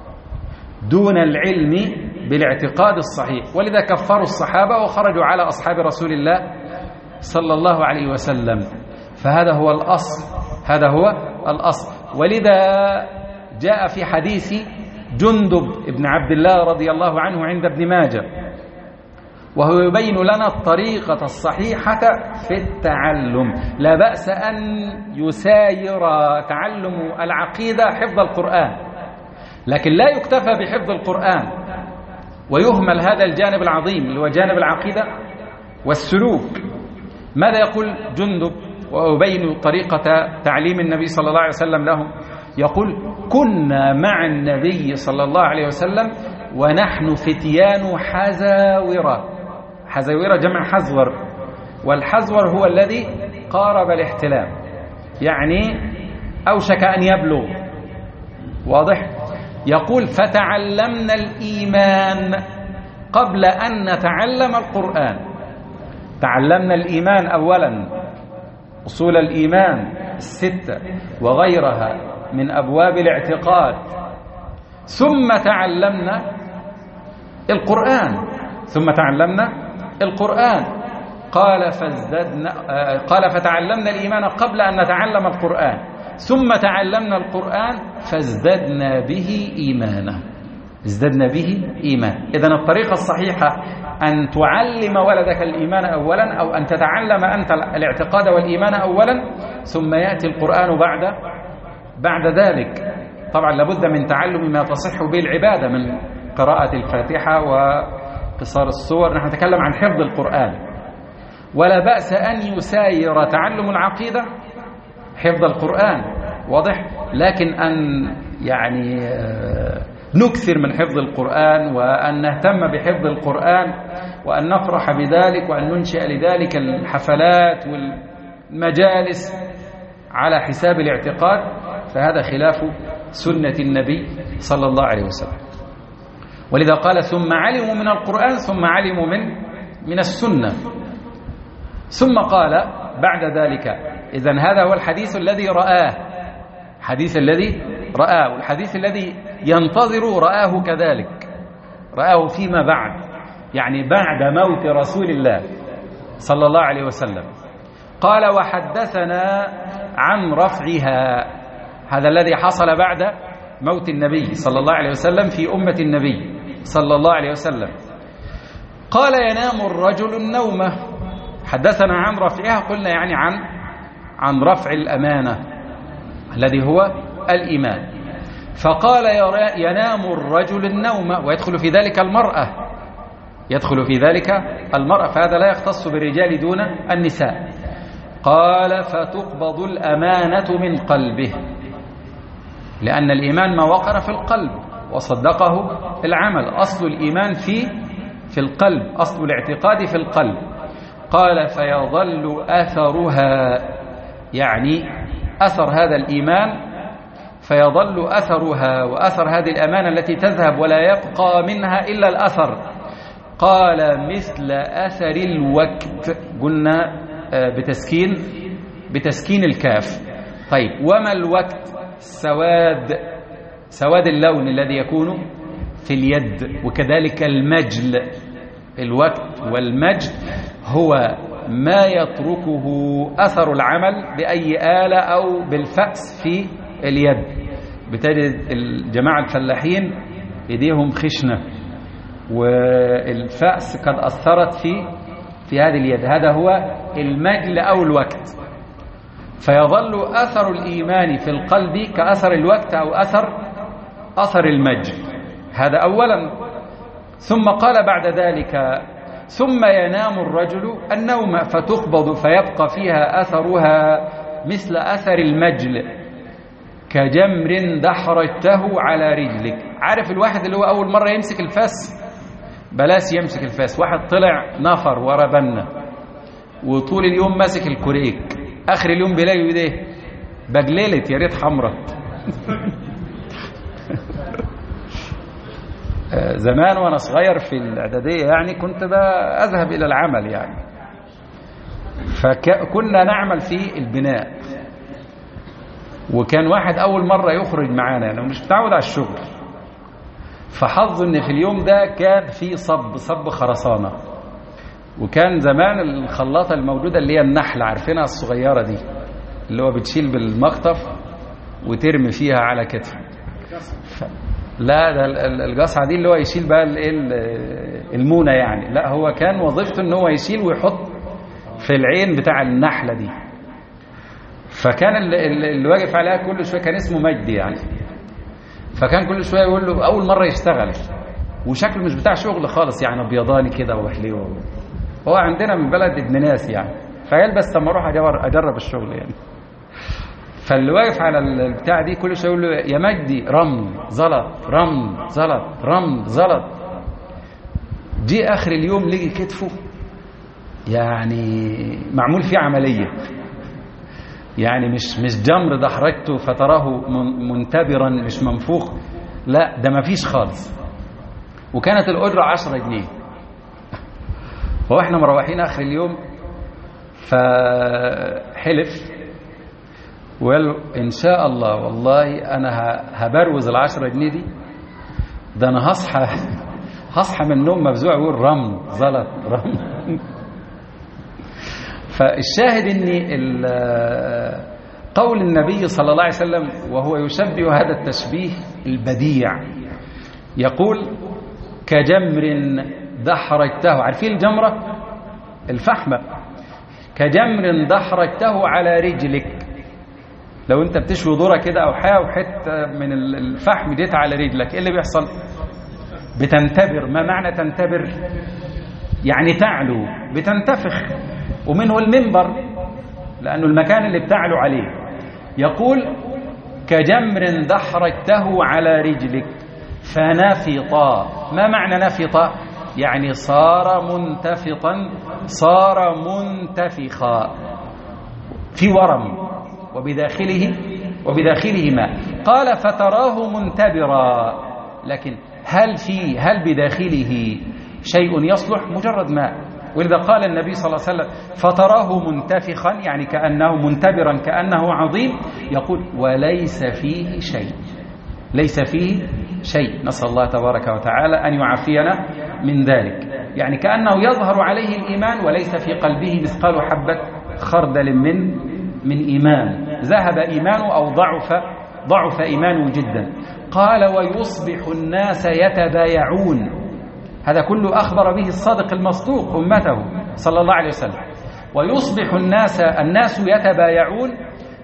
دون العلم بالاعتقاد الصحيح، ولذا كفروا الصحابة وخرجوا على أصحاب رسول الله صلى الله عليه وسلم. فهذا هو الأصل، هذا هو الأصل. ولذا جاء في حديث جندب بن عبد الله رضي الله عنه عند ابن ماجه، وهو يبين لنا الطريقة الصحيحة في التعلم. لا بأس أن يساير تعلم العقيدة حفظ القرآن، لكن لا يكتفى بحفظ القرآن ويهمل هذا الجانب العظيم اللي هو جانب العقيدة والسلوك. ماذا يقول جندب ويبين طريقة تعليم النبي صلى الله عليه وسلم لهم؟ يقول: كنا مع النبي صلى الله عليه وسلم ونحن فتيان حزاورة. حزاورة جمع حزور، والحزور هو الذي قارب الاحتلام، يعني أوشك أن يبلغ، واضح؟ يقول: فتعلمنا الإيمان قبل أن نتعلم القرآن. تعلمنا الإيمان أولا، أصول الإيمان الستة وغيرها من أبواب الاعتقاد، ثم تعلمنا القرآن ثم تعلمنا القرآن قال فازددنا قال فتعلمنا الإيمان قبل أن نتعلم القرآن، ثم تعلمنا القرآن فازددنا به إيمانا، ازددنا به إيمان. إذن الطريقة الصحيحة أن تعلم ولدك الإيمان أولا، أو أن تتعلم أنت الاعتقاد والإيمان أولا، ثم يأتي القرآن بعد بعد ذلك. طبعا لابد من تعلم ما تصح به العبادة من قراءة الفاتحة وقصار السور. نحن نتكلم عن حفظ القرآن، ولا بأس أن يساير تعلم العقيدة حفظ القرآن، واضح؟ لكن أن يعني نكثر من حفظ القرآن وأن نهتم بحفظ القرآن وأن نفرح بذلك وأن ننشئ لذلك الحفلات والمجالس على حساب الاعتقاد، فهذا خلاف سنة النبي صلى الله عليه وسلم. ولذا قال: ثم علموا من القرآن ثم علموا من من السنة. ثم قال بعد ذلك: إذن هذا هو الحديث الذي رآه، حديث الذي رآه، والحديث الذي ينتظر رآه كذلك، رآه فيما بعد، يعني بعد موت رسول الله صلى الله عليه وسلم. قال: وحدثنا عن رفعها، هذا الذي حصل بعد موت النبي صلى الله عليه وسلم في أمة النبي صلى الله عليه وسلم. قال: ينام الرجل النومة. حدثنا عن رفعها، قلنا يعني عن عن رفع الأمانة، الذي هو الإيمان. فقال ينام الرجل النوم، ويدخل في ذلك المرأة، يدخل في ذلك المرأة، فهذا لا يختص بالرجال دون النساء. قال فتقبض الأمانة من قلبه، لأن الإيمان ما وقر في القلب وصدقه العمل، أصل الإيمان في في القلب، أصل الاعتقاد في القلب. قال فيظل أثرها، يعني أثر هذا الإيمان، فيظل أثرها وأثر هذه الأمانة التي تذهب ولا يبقى منها إلا الأثر. قال مثل أثر الوقت، قلنا بتسكين بتسكين الكاف. طيب وما الوقت؟ سواد سواد اللون الذي يكون في اليد، وكذلك المجل. الوقت والمجل هو ما يتركه أثر العمل بأي آلة أو بالفأس في اليد. بتجد الجماعة الفلاحين يديهم خشنة والفأس قد أثرت في في هذه اليد، هذا هو المجل أو الوقت. فيظل أثر الإيمان في القلب كأثر الوقت أو أثر أثر المجل، هذا أولا. ثم قال بعد ذلك ثم ينام الرجل النوم فتقبض فيبقى فيها أثرها مثل أثر المجل كجمر دحرجته على رجلك. عارف الواحد اللي هو أول مرة يمسك الفاس، بلاس يمسك الفاس، واحد طلع نفر ورا بنا وطول اليوم ماسك الكوريك، آخر اليوم بيلاقي ايديه بجللت يا ريت حمرة. زمان وانا صغير في الاعداديه يعني كنت اذهب الى العمل يعني، فكنا نعمل في البناء، وكان واحد اول مره يخرج معانا يعني مش متعود على الشغل، فحظ ان في اليوم ده كان في صب صب خرسانه، وكان زمان الخلاطه الموجوده اللي هي النحله عارفينها الصغيره دي اللي هو بتشيل بالمقطف وترمي فيها على كتف. لا ده القصعه دي اللي هو يشيل بقى المونه يعني، لا هو كان وظيفته ان هو يشيل ويحط في العين بتاع النحله دي. فكان اللي واقف عليها كل شويه كان اسمه مجدي يعني، فكان كل شويه يقول له اول مره يشتغل وشكله مش بتاع شغل خالص يعني، ابيضاني كده وحليوه، هو عندنا من بلد ابن ناس يعني، فقال بس لما اروح اجرب الشغل يعني. فاللي واقف على البتاع دي كل شويه يقول له يا مجدي رمل زلط رمل زلط رمل زلط. جي اخر اليوم لقي كتفه يعني معمول فيه عمليه يعني، مش مش جمر دحرجته فتراه منتبرا مش منفوخ، لا ده ما فيش خالص، وكانت الاجره عشرة جنيه. واحنا مروحين اخر اليوم فحلف وقال إن شاء الله والله أنا هبروز العشرة جنيه دي، ده أنا هصحى هصحى من النوم مفزوع يقول رمل زلط رمل. فالشاهد إن قول النبي صلى الله عليه وسلم وهو يشبه هذا التشبيه البديع، يقول كجمر دحرجته، عارفين الجمرة الفحمة، كجمر دحرجته على رجلك. لو انت بتشوي ذره كده او حاجه وحته من الفحم جيت على رجلك، ايه اللي بيحصل؟ بتنتبر. ما معنى تنتبر؟ يعني تعلو، بتنتفخ، ومنه المنبر لانه المكان اللي بتعلو عليه. يقول كجمر دحرجته على رجلك فنفطا. ما معنى نفطا؟ يعني صار منتفطا، صار منتفخا، في ورم وبداخله وبداخله ماء. قال فتراه منتبرا، لكن هل في هل بداخله شيء يصلح؟ مجرد ماء. ولذا قال النبي صلى الله عليه وسلم فتراه منتفخا، يعني كأنه منتبرا كأنه عظيم. يقول وليس فيه شيء، ليس فيه شيء. نسأل الله تبارك وتعالى أن يعافينا من ذلك. يعني كأنه يظهر عليه الإيمان وليس في قلبه مثقال حبة خردل من من إيمان، ذهب إيمانه أو ضعف ضعف إيمانه جدا. قال ويصبح الناس يتبايعون، هذا كله أخبر به الصادق المصدوق أمته صلى الله عليه وسلم. ويصبح الناس الناس يتبايعون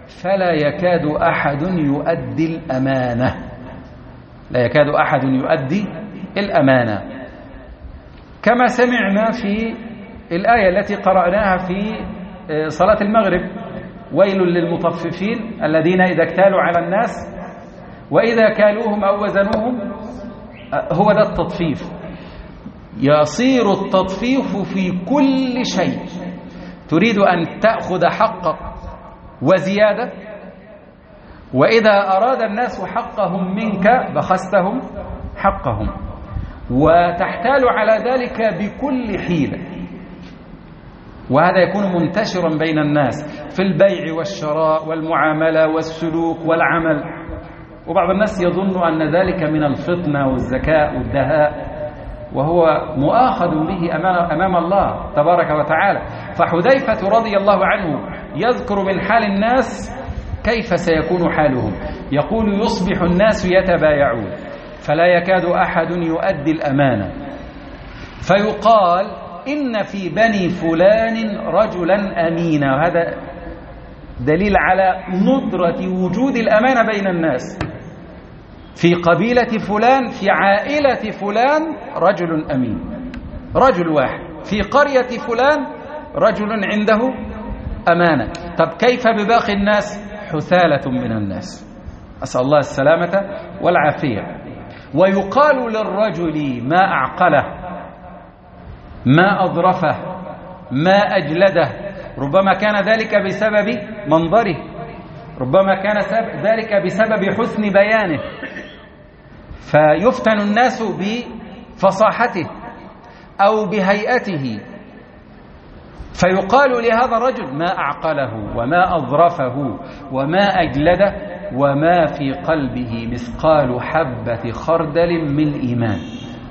فلا يكاد أحد يؤدي الأمانة، لا يكاد أحد يؤدي الأمانة، كما سمعنا في الآية التي قرأناها في صلاة المغرب: ويل للمطففين الذين إذا اكتالوا على الناس وإذا كالوهم أو وزنوهم. هو ده التطفيف، يصير التطفيف في كل شيء. تريد أن تأخذ حقك وزيادة، وإذا أراد الناس حقهم منك بخستهم حقهم، وتحتال على ذلك بكل حيلة. وهذا يكون منتشرا بين الناس في البيع والشراء والمعاملة والسلوك والعمل، وبعض الناس يظن أن ذلك من الفطنة والذكاء والدهاء، وهو مؤاخذ به أمام الله تبارك وتعالى. فحذيفة رضي الله عنه يذكر من حال الناس كيف سيكون حالهم، يقول: يصبح الناس يتبايعون فلا يكاد أحد يؤدي الأمانة، فيقال: إن في بني فلان رجلا أمينا. وهذا دليل على ندرة وجود الأمانة بين الناس. في قبيلة فلان، في عائلة فلان رجل أمين، رجل واحد. في قرية فلان رجل عنده أمانة. طب كيف بباقي الناس؟ حثالة من الناس، أسأل الله السلامة والعافية. ويقال للرجل: ما أعقله، ما أظرفه، ما أجلده. ربما كان ذلك بسبب منظره، ربما كان ذلك بسبب حسن بيانه، فيفتن الناس بفصاحته أو بهيئته، فيقال لهذا الرجل: ما أعقله وما أظرفه وما أجلده وما في قلبه مثقال حبة خردل من إيمان.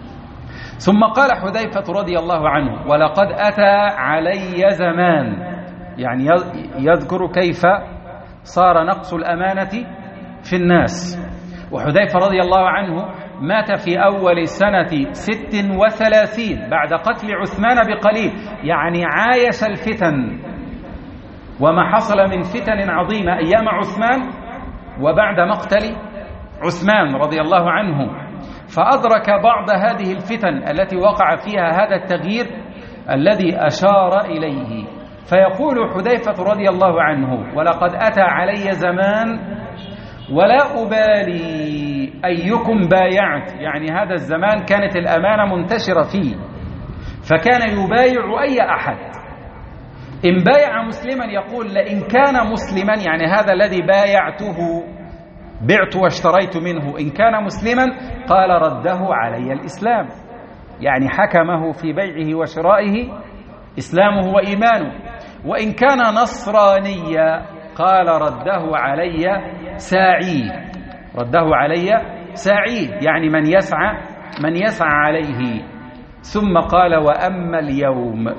ثم قال حذيفة رضي الله عنه: ولقد أتى علي زمان، يعني يذكر كيف صار نقص الأمانة في الناس. وحذيفة رضي الله عنه مات في أول سنة ست وثلاثين بعد قتل عثمان بقليل، يعني عايش الفتن وما حصل من فتن عظيمة أيام عثمان وبعد مقتل عثمان رضي الله عنه، فأدرك بعض هذه الفتن التي وقع فيها هذا التغيير الذي أشار إليه. فيقول حذيفة رضي الله عنه: ولقد أتى علي زمان ولا أبالي أيكم بايعت، يعني هذا الزمان كانت الأمانة منتشرة فيه، فكان يبايع أي أحد. إن بايع مسلما يقول: لئن كان مسلما، يعني هذا الذي بايعته بعت واشتريت منه، إن كان مسلما قال: رده علي الإسلام، يعني حكمه في بيعه وشرائه إسلامه وإيمانه. وإن كان نصرانيا قال: رده علي ساعيه، رده علي ساعيه، يعني من يسعى من يسعى عليه. ثم قال: وأما اليوم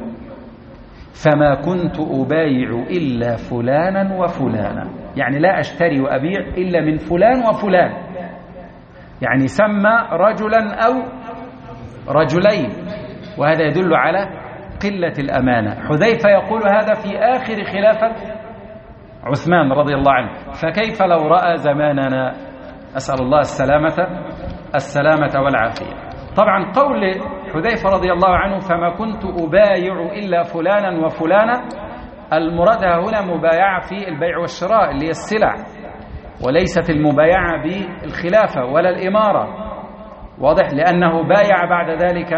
فما كنت أبايع إلا فلانا وفلانا، يعني لا أشتري وأبيع إلا من فلان وفلان، يعني سمى رجلا أو رجلين، وهذا يدل على قلة الأمانة. حذيفة يقول هذا في آخر خلافة عثمان رضي الله عنه، فكيف لو رأى زماننا؟ أسأل الله السلامة السلامة والعافية. طبعا قول حذيفة رضي الله عنه: فما كنت أبايع إلا فلانا وفلانا، المراد هنا مبايعة في البيع والشراء اللي هي السلع، وليست المبايعة بالخلافة ولا الإمارة، واضح؟ لأنه بايع بعد ذلك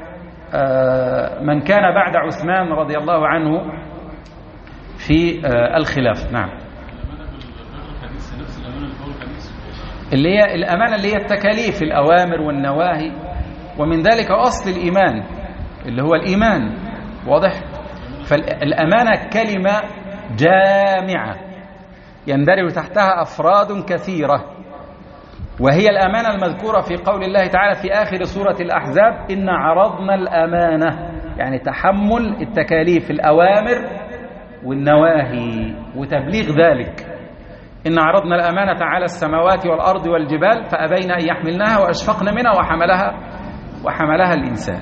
من كان بعد عثمان رضي الله عنه في الخلاف. نعم، اللي هي الأمانة اللي هي التكاليف، الأوامر والنواهي، ومن ذلك أصل الإيمان اللي هو الإيمان، واضح؟ فالأمانة كلمة جامعة يندرج تحتها أفراد كثيرة، وهي الأمانة المذكورة في قول الله تعالى في آخر سورة الأحزاب: إن عرضنا الأمانة، يعني تحمل التكاليف، الأوامر والنواهي وتبليغ ذلك. إن عرضنا الأمانة على السماوات والأرض والجبال فأبين أن يحملنها وأشفقن منها وحملها وحملها الإنسان.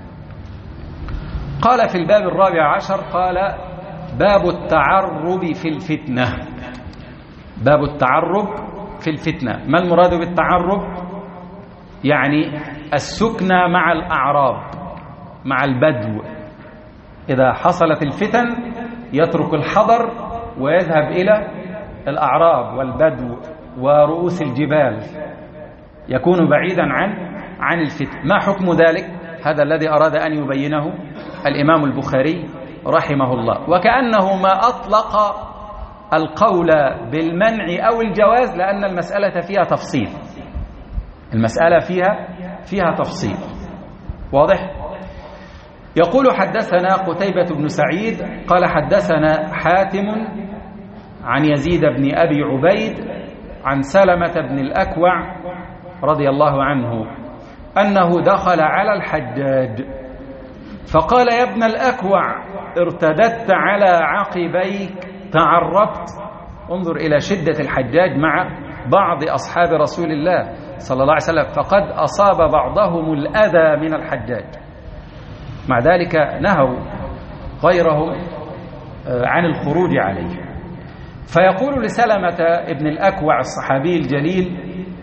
قال في الباب الرابع عشر، قال: باب التعرب في الفتنة. باب التعرب في الفتنة. ما المراد بالتعرب؟ يعني السكنى مع الأعراب، مع البدو. إذا حصلت الفتن يترك الحضر ويذهب إلى الأعراب والبدو ورؤوس الجبال، يكون بعيدا عن عن الفتن. ما حكم ذلك؟ هذا الذي أراد أن يبينه الإمام البخاري رحمه الله، وكأنه ما أطلق القول بالمنع أو الجواز، لأن المسألة فيها تفصيل، المسألة فيها فيها تفصيل. واضح؟ يقول حدثنا قتيبة بن سعيد قال حدثنا حاتم عن يزيد بن أبي عبيد عن سلمة بن الأكوع رضي الله عنه أنه دخل على الحجاج فقال: يا ابن الأكوع، ارتددت على عقبيك تعربت. انظر إلى شدة الحجاج مع بعض أصحاب رسول الله صلى الله عليه وسلم، فقد أصاب بعضهم الأذى من الحجاج، مع ذلك نهوا غيرهم عن الخروج عليه. فيقول لسلمة ابن الأكوع الصحابي الجليل،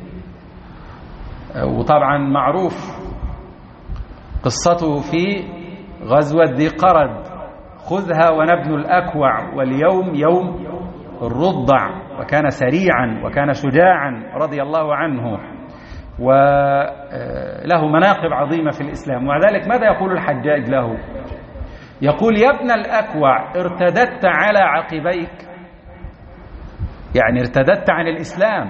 وطبعا معروف قصته في غزوة ذي قرد: خذها ونبن الأكوع واليوم يوم الرضع. وكان سريعا وكان شجاعا رضي الله عنه، وله مناقب عظيمة في الإسلام. وذلك ماذا يقول الحجاج له؟ يقول: يا ابن الأكوع، ارتددت على عقبيك، يعني ارتددت عن الإسلام،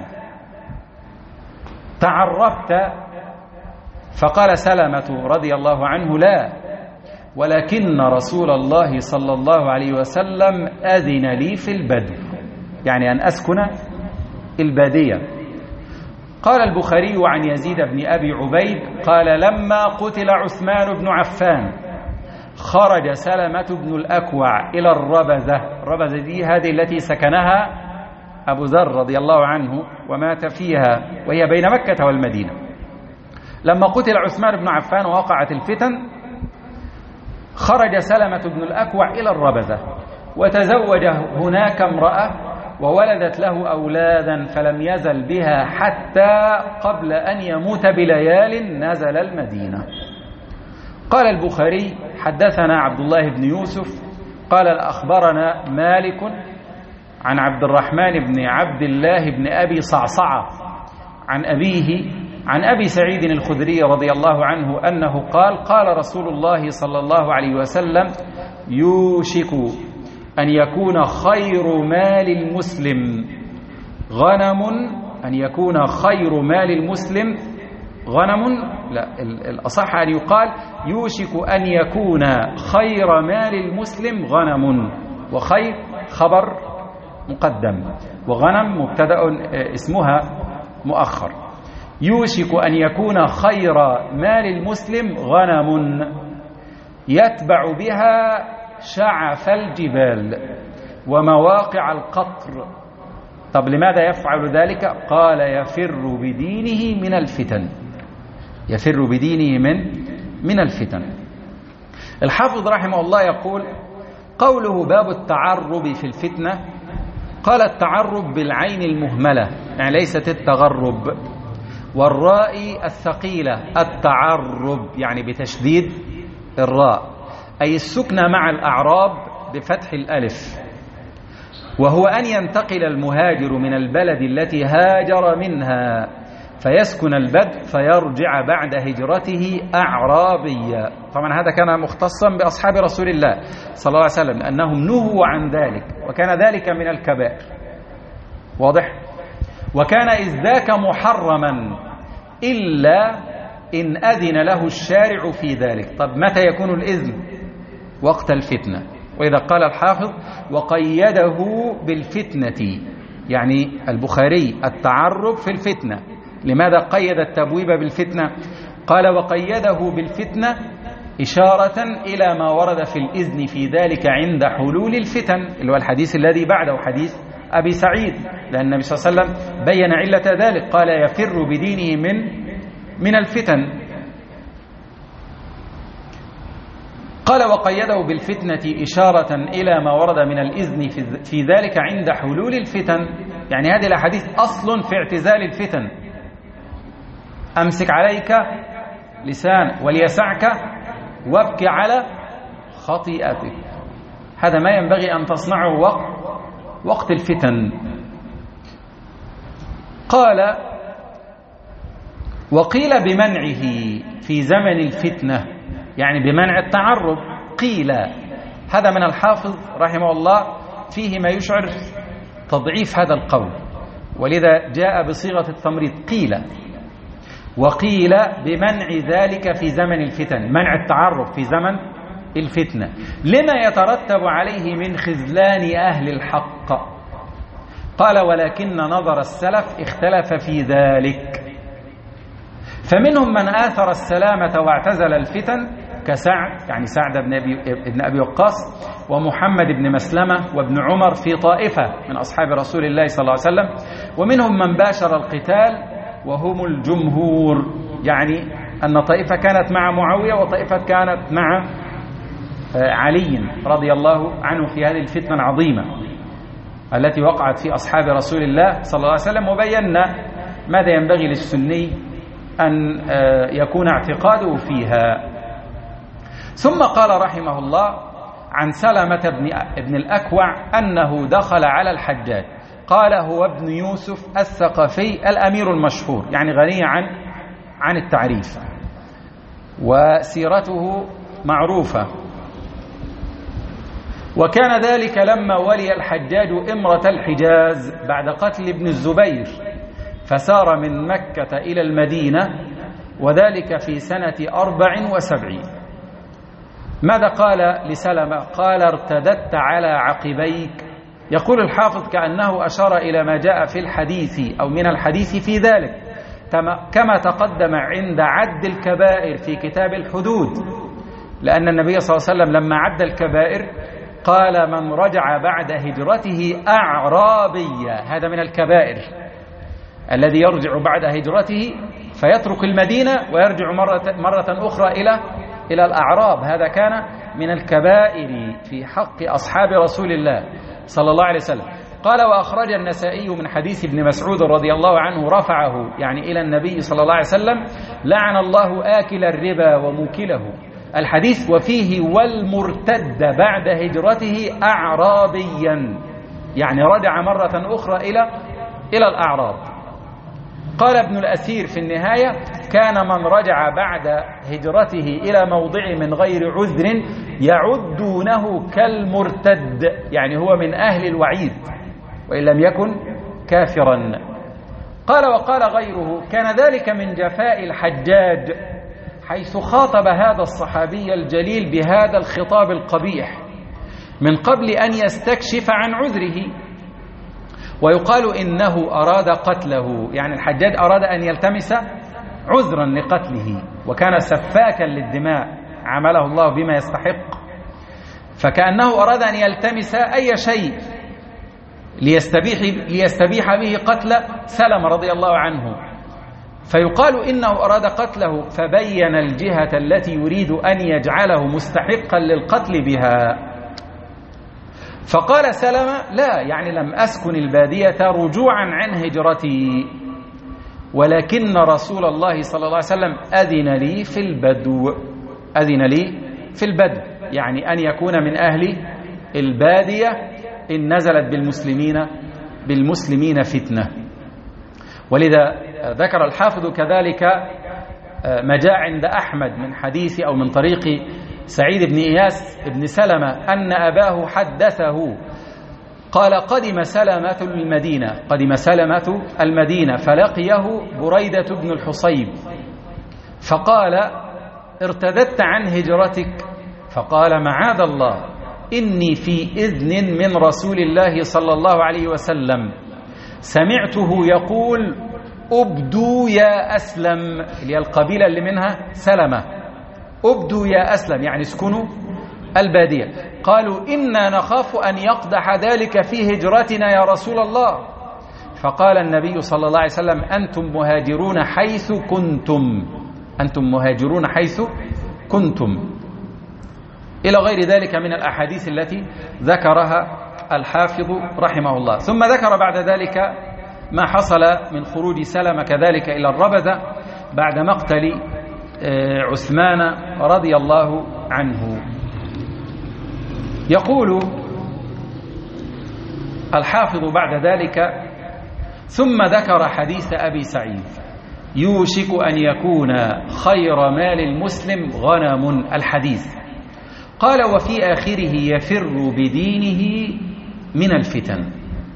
تعربت. فقال سلمة رضي الله عنه: لا، ولكن رسول الله صلى الله عليه وسلم أذن لي في البدو، يعني أن أسكن البادية. قال البخاري عن يزيد بن أبي عبيد قال: لما قتل عثمان بن عفان خرج سلمة بن الأكوع إلى الربذة. الربذة دي هذه التي سكنها أبو ذر رضي الله عنه ومات فيها، وهي بين مكة والمدينة. لما قتل عثمان بن عفان ووقعت الفتن، خرج سلمة بن الأكوع إلى الربذة وتزوج هناك امرأة وولدت له أولادا، فلم يزل بها حتى قبل أن يموت بليال نزل المدينة. قال البخاري: حدثنا عبد الله بن يوسف قال: أخبرنا مالك عن عبد الرحمن بن عبد الله بن أبي صعصعة عن أبيه عن أبي سعيد الخدري رضي الله عنه أنه قال: قال رسول الله صلى الله عليه وسلم: يوشك أن يكون خير مال المسلم غنم أن يكون خير مال المسلم غنم لا الأصح أن يقال: يوشك أن يكون خير مال المسلم غنم، وخير خبر مقدم وغنم مبتدأ اسمها مؤخر. يوشك أن يكون خير مال المسلم غنم يتبع بها شعف الجبال ومواقع القطر. طب لماذا يفعل ذلك؟ قال: يفر بدينه من الفتن، يفر بدينه من من الفتن. الحافظ رحمه الله يقول: قوله باب التعرب في الفتنة، قال: التعرب بالعين المهملة، يعني ليست التغرب، والراء الثقيلة التعرب، يعني بتشديد الراء، أي السكنى مع الأعراب بفتح الألف، وهو أن ينتقل المهاجر من البلد التي هاجر منها فيسكن البدء فيرجع بعد هجرته أعرابيا. طبعا هذا كان مختصا بأصحاب رسول الله صلى الله عليه وسلم، لأنهم نهوا عن ذلك، وكان ذلك من الكبائر. واضح؟ وكان إذ ذاك محرما إلا إن أذن له الشارع في ذلك. طب متى يكون الإذن؟ وقت الفتنة. وإذا قال الحافظ: وقيده بالفتنة، يعني البخاري التعرب في الفتنة. لماذا قيد التبويب بالفتنة؟ قال: وقيده بالفتنة إشارة إلى ما ورد في الإذن في ذلك عند حلول الفتن، اللي هو الحديث الذي بعده، حديث أبي سعيد، لأن النبي صلى الله عليه وسلم بين علة ذلك، قال: يفر بدينه من من الفتن. قال: وقيده بالفتنة إشارة إلى ما ورد من الإذن في ذلك عند حلول الفتن. يعني هذه الأحاديث أصل في اعتزال الفتن. أمسك عليك لسانك وليسعك وابكي على خطيئتك. هذا ما ينبغي أن تصنعه وقت, وقت الفتن. قال وقيل بمنعه في زمن الفتنة، يعني بمنع التعرض. قيل هذا من الحافظ رحمه الله فيه ما يشعر تضعيف هذا القول، ولذا جاء بصيغة التمريض قيل. وقيل بمنع ذلك في زمن الفتن، منع التعرض في زمن الفتنة، لما يترتب عليه من خذلان أهل الحق. قال ولكن نظر السلف اختلف في ذلك، فمنهم من آثر السلامة واعتزل الفتن كسعد، يعني سعد بن أبي, بن أبي وقاص، ومحمد بن مسلمة وابن عمر في طائفة من أصحاب رسول الله صلى الله عليه وسلم. ومنهم من باشر القتال وهم الجمهور، يعني أن طائفة كانت مع معاوية وطائفة كانت مع علي رضي الله عنه في هذه الفتنة العظيمة التي وقعت في أصحاب رسول الله صلى الله عليه وسلم. وبينا ماذا ينبغي للسني أن يكون اعتقاده فيها. ثم قال رحمه الله عن سلمة بن الأكوع أنه دخل على الحجاج. قال هو ابن يوسف الثقفي الأمير المشهور، يعني غني عن عن التعريف، وسيرته معروفة. وكان ذلك لما ولي الحجاج إمرة الحجاز بعد قتل ابن الزبير، فسار من مكة إلى المدينة، وذلك في سنة أربع وسبعين. ماذا قال لسلمة؟ قال ارتددت على عقبيك. يقول الحافظ كأنه أشار إلى ما جاء في الحديث أو من الحديث في ذلك، كما تقدم عند عد الكبائر في كتاب الحدود، لأن النبي صلى الله عليه وسلم لما عد الكبائر قال من رجع بعد هجرته أعرابيا، هذا من الكبائر، الذي يرجع بعد هجرته فيترك المدينة ويرجع مرة, مرة أخرى إلى إلى الأعراب، هذا كان من الكبائر في حق أصحاب رسول الله صلى الله عليه وسلم. قال وأخرج النسائي من حديث ابن مسعود رضي الله عنه رفعه، يعني إلى النبي صلى الله عليه وسلم: لعن الله آكل الربا وموكله. الحديث وفيه والمرتد بعد هجرته أعرابيا، يعني رجع مرة أخرى إلى إلى الأعراب. قال ابن الأثير في النهاية: كان من رجع بعد هجرته إلى موضع من غير عذر يعدونه كالمرتد، يعني هو من أهل الوعيد وإن لم يكن كافرا. قال وقال غيره: كان ذلك من جفاء الحجاج، حيث خاطب هذا الصحابي الجليل بهذا الخطاب القبيح من قبل أن يستكشف عن عذره. ويقال إنه أراد قتله، يعني الحجاج أراد أن يلتمس عذرا لقتله، وكان سفاكا للدماء عمله الله بما يستحق، فكأنه أراد أن يلتمس أي شيء ليستبيح, ليستبيح به قتل سلمة رضي الله عنه. فيقال إنه أراد قتله، فبين الجهة التي يريد أن يجعله مستحقا للقتل بها. فقال سلمة: لا، يعني لم أسكن البادية رجوعا عن هجرتي، ولكن رسول الله صلى الله عليه وسلم أذن لي في البدو أذن لي في البدو يعني أن يكون من أهل البادية إن نزلت بالمسلمين بالمسلمين فتنة. ولذا ذكر الحافظ كذلك ما جاء عند أحمد من حديث أو من طريق سعيد بن إياس بن سلمة أن أباه حدثه قال: قدم سلمة المدينة قدم سلمة المدينة فلقيه بريدة بن الحصيب، فقال: ارتددت عن هجرتك؟ فقال: معاذ الله، إني في إذن من رسول الله صلى الله عليه وسلم، سمعته يقول: أبدوا يا أسلم، اللي هي القبيلة اللي منها سلمة، أبدوا يا أسلم يعني اسكنوا البادية. قالوا: إنا نخاف أن يقدح ذلك في هجرتنا يا رسول الله. فقال النبي صلى الله عليه وسلم: أنتم مهاجرون حيث كنتم أنتم مهاجرون حيث كنتم إلى غير ذلك من الأحاديث التي ذكرها الحافظ رحمه الله. ثم ذكر بعد ذلك ما حصل من خروج سلمة كذلك إلى الربذة بعد مقتل عثمان رضي الله عنه. يقول الحافظ بعد ذلك: ثم ذكر حديث أبي سعيد: يوشك أن يكون خير مال المسلم غنم. الحديث قال: وفي آخره: يفر بدينه من الفتن.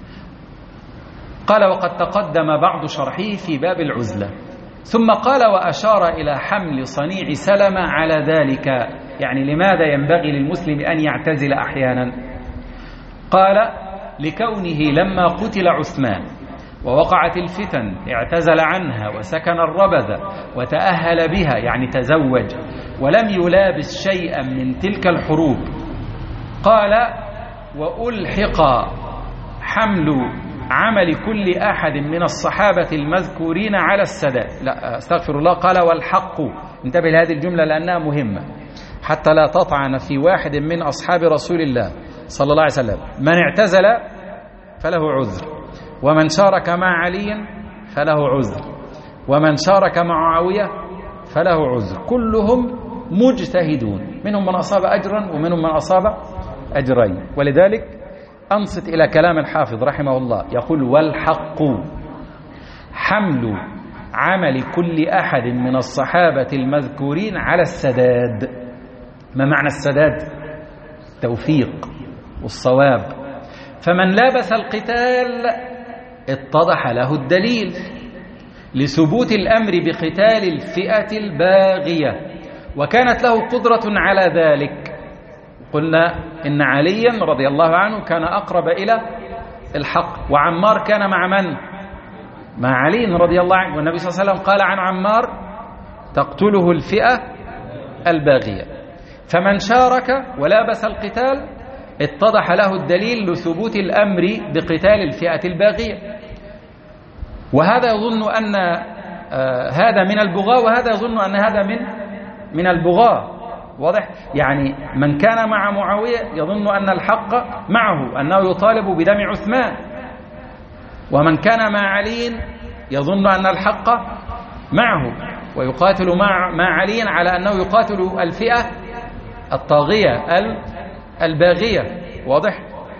قال: وقد تقدم بعض شرحه في باب العزلة. ثم قال: وأشار إلى حمل صنيع سلمة على ذلك، يعني لماذا ينبغي للمسلم أن يعتزل أحيانا؟ قال: لكونه لما قتل عثمان ووقعت الفتن اعتزل عنها وسكن الربذة وتأهل بها، يعني تزوج، ولم يلابس شيئا من تلك الحروب. قال: وألحق حمل عمل كل أحد من الصحابة المذكورين على السداد. لا استغفر الله، قال: والحق. انتبه لهذه الجملة لأنها مهمة حتى لا تطعن في واحد من أصحاب رسول الله صلى الله عليه وسلم. من اعتزل فله عذر، ومن شارك مع علي فله عذر، ومن شارك مع معاوية فله عذر. كلهم مجتهدون، منهم من أصاب أجرا ومنهم من أصاب أجرين. ولذلك أنصت إلى كلام الحافظ رحمه الله، يقول: والحق حمل عمل كل أحد من الصحابة المذكورين على السداد. ما معنى السداد؟ التوفيق والصواب. فمن لابس القتال اتضح له الدليل لثبوت الأمر بقتال الفئة الباغية، وكانت له قدرة على ذلك. قلنا إن عليا رضي الله عنه كان أقرب إلى الحق، وعمار كان مع من؟ مع علي رضي الله عنه. والنبي صلى الله عليه وسلم قال عن عمار: تقتله الفئة الباغية. فمن شارك ولابس القتال اتضح له الدليل لثبوت الأمر بقتال الفئة الباغية. وهذا يظن أن آه هذا من البغاة، وهذا يظن أن هذا من من البغاة. واضح؟ يعني من كان مع معاوية يظن أن الحق معه، أنه يطالب بدم عثمان، ومن كان مع علي يظن أن الحق معه ويقاتل مع مع علي على أنه يقاتل الفئة الطاغية الباغية. واضح؟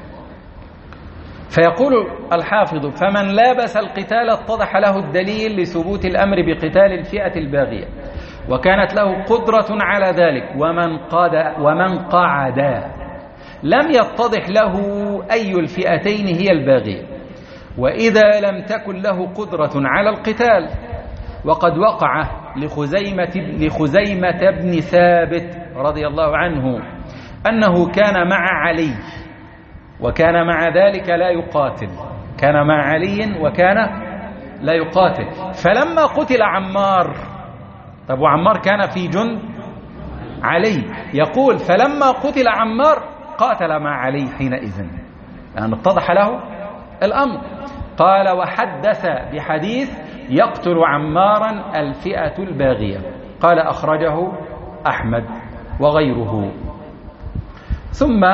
فيقول الحافظ: فمن لابس القتال اتضح له الدليل لثبوت الأمر بقتال الفئة الباغية، وكانت له قدرة على ذلك. ومن قاد ومن قعد لم يتضح له أي الفئتين هي الباغية، وإذا لم تكن له قدرة على القتال. وقد وقع لخزيمة, لخزيمة بن ثابت رضي الله عنه أنه كان مع علي وكان مع ذلك لا يقاتل، كان مع علي وكان لا يقاتل. فلما قتل عمار، طب وعمار كان في جند علي، يقول: فلما قتل عمار قاتل مع علي حينئذ، يعني اتضح له الأمر. قال: وحدث بحديث يقتل عمارا الفئة الباغية. قال: أخرجه أحمد وغيره. ثم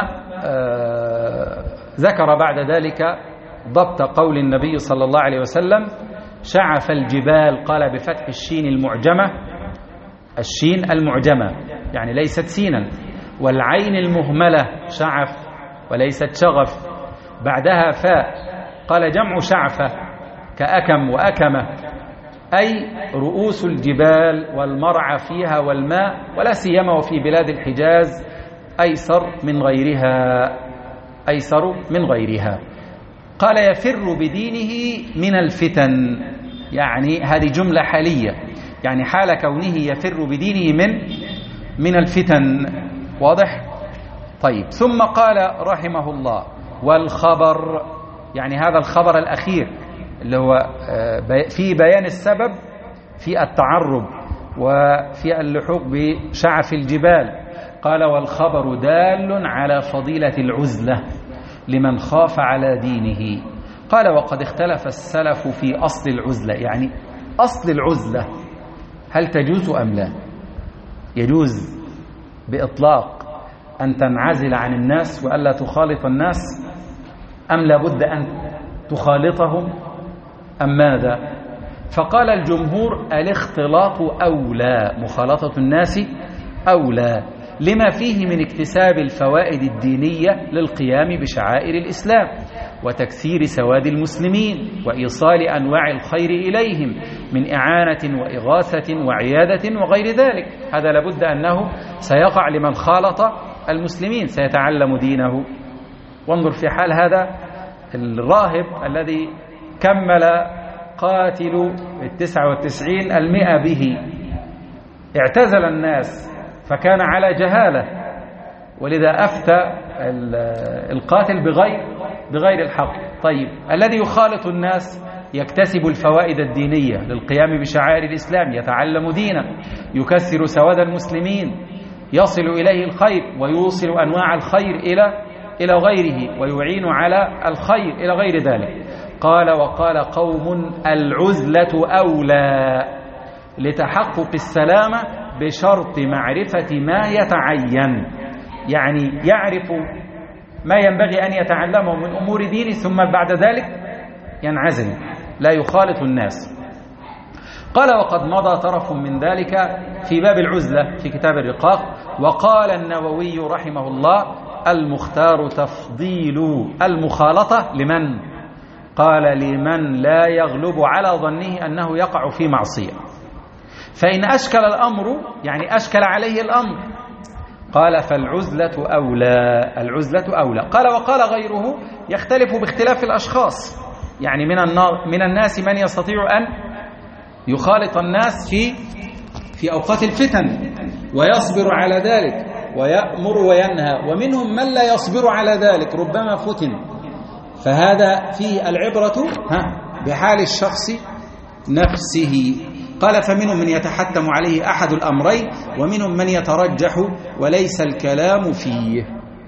آه ذكر بعد ذلك ضبط قول النبي صلى الله عليه وسلم: شعف الجبال. قال بفتح الشين المعجمة، الشين المعجمة يعني ليست سينا، والعين المهملة شعف وليست شغف، بعدها فاء. قال: جمع شعفة كأكم وأكمة، أي رؤوس الجبال والمرعى فيها والماء، ولا سيما وفي بلاد الحجاز أيسر من غيرها، أيسر من غيرها. قال: يفر بدينه من الفتن، يعني هذه جملة حالية، يعني حال كونه يفر بدينه من من الفتن. واضح؟ طيب. ثم قال رحمه الله: والخبر، يعني هذا الخبر الأخير اللي هو في بيان السبب في التعرب وفي اللحوق بشعف الجبال. قال: والخبر دال على فضيلة العزلة لمن خاف على دينه. قال: وقد اختلف السلف في أصل العزلة، يعني أصل العزلة هل تجوز أم لا؟ يجوز بإطلاق أن تنعزل عن الناس وألا تخالط الناس، أم لابد أن تخالطهم أم ماذا؟ فقال الجمهور الاختلاط أولى، مخالطة الناس أولى لما فيه من اكتساب الفوائد الدينية للقيام بشعائر الإسلام وتكثير سواد المسلمين وإيصال أنواع الخير إليهم من إعانة وإغاثة وعيادة وغير ذلك. هذا لابد أنه سيقع لمن خالط المسلمين، سيتعلم دينه. وانظر في حال هذا الراهب الذي كمل قاتل التسعة والتسعين المئة به، اعتزل الناس فكان على جهالة، ولذا أفتى القاتل بغير بغير الحق. طيب الذي يخالط الناس يكتسب الفوائد الدينية للقيام بشعائر الإسلام، يتعلم دينه، يكثر سواد المسلمين، يصل إليه الخير ويوصل أنواع الخير إلى إلى غيره ويعين على الخير إلى غير ذلك. قال وقال قوم العزلة أولى لتحقق السلامة بشرط معرفة ما يتعين، يعني يعرف ما ينبغي أن يتعلمه من أمور دينه ثم بعد ذلك ينعزل لا يخالط الناس. قال وقد مضى طرف من ذلك في باب العزلة في كتاب الرقاق. وقال النووي رحمه الله المختار تفضيل المخالطة لمن؟ قال لمن لا يغلب على ظنه أنه يقع في معصية، فإن أشكل الأمر يعني أشكل عليه الأمر قال فالعزلة أولى، العزلة أولى. قال وقال غيره يختلف باختلاف الأشخاص، يعني من من الناس من يستطيع أن يخالط الناس في في أوقات الفتن ويصبر على ذلك ويأمر وينهى، ومنهم من لا يصبر على ذلك ربما فتن، فهذا فيه العبرة ها بحال الشخص نفسه. قال فمنهم من يتحتم عليه أحد الأمرين ومنهم من يترجح وليس الكلام فيه.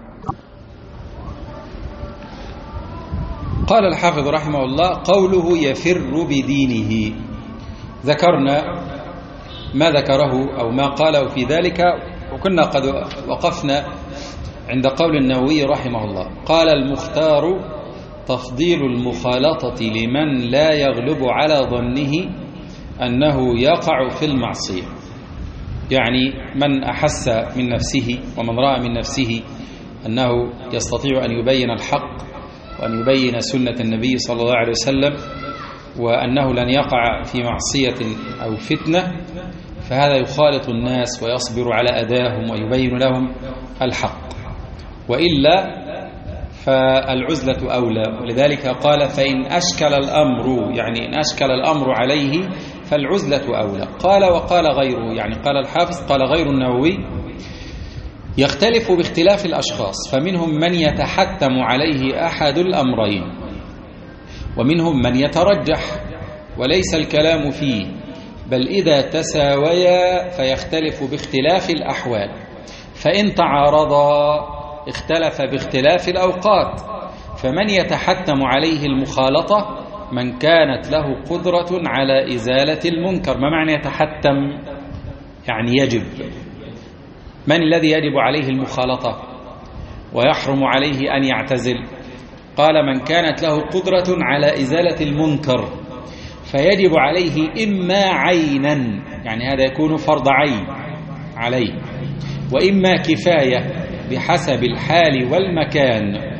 قال الحافظ رحمه الله قوله يفر بدينه، ذكرنا ما ذكره أو ما قاله في ذلك، وكنا قد وقفنا عند قول النووي رحمه الله. قال المختار تفضيل المخالطة لمن لا يغلب على ظنه أنه يقع في المعصية، يعني من أحس من نفسه ومن رأى من نفسه أنه يستطيع أن يبين الحق وأن يبين سنة النبي صلى الله عليه وسلم وأنه لن يقع في معصية أو فتنة، فهذا يخالط الناس ويصبر على أذاهم ويبين لهم الحق، وإلا فالعزلة أولى. ولذلك قال فإن أشكل الأمر، يعني إن أشكل الأمر عليه فالعزلة أولى. قال وقال غيره، يعني قال الحافظ قال غير النووي يختلف باختلاف الأشخاص، فمنهم من يتحتم عليه أحد الأمرين ومنهم من يترجح وليس الكلام فيه، بل إذا تساويا فيختلف باختلاف الأحوال، فإن تعارضا اختلف باختلاف الأوقات. فمن يتحتم عليه المخالطة من كانت له قدرة على إزالة المنكر. ما معنى يتحتم؟ يعني يجب. من الذي يجب عليه المخالطة ويحرم عليه أن يعتزل؟ قال من كانت له قدرة على إزالة المنكر، فيجب عليه إما عينا، يعني هذا يكون فرض عين عليه، وإما كفاية بحسب الحال والمكان.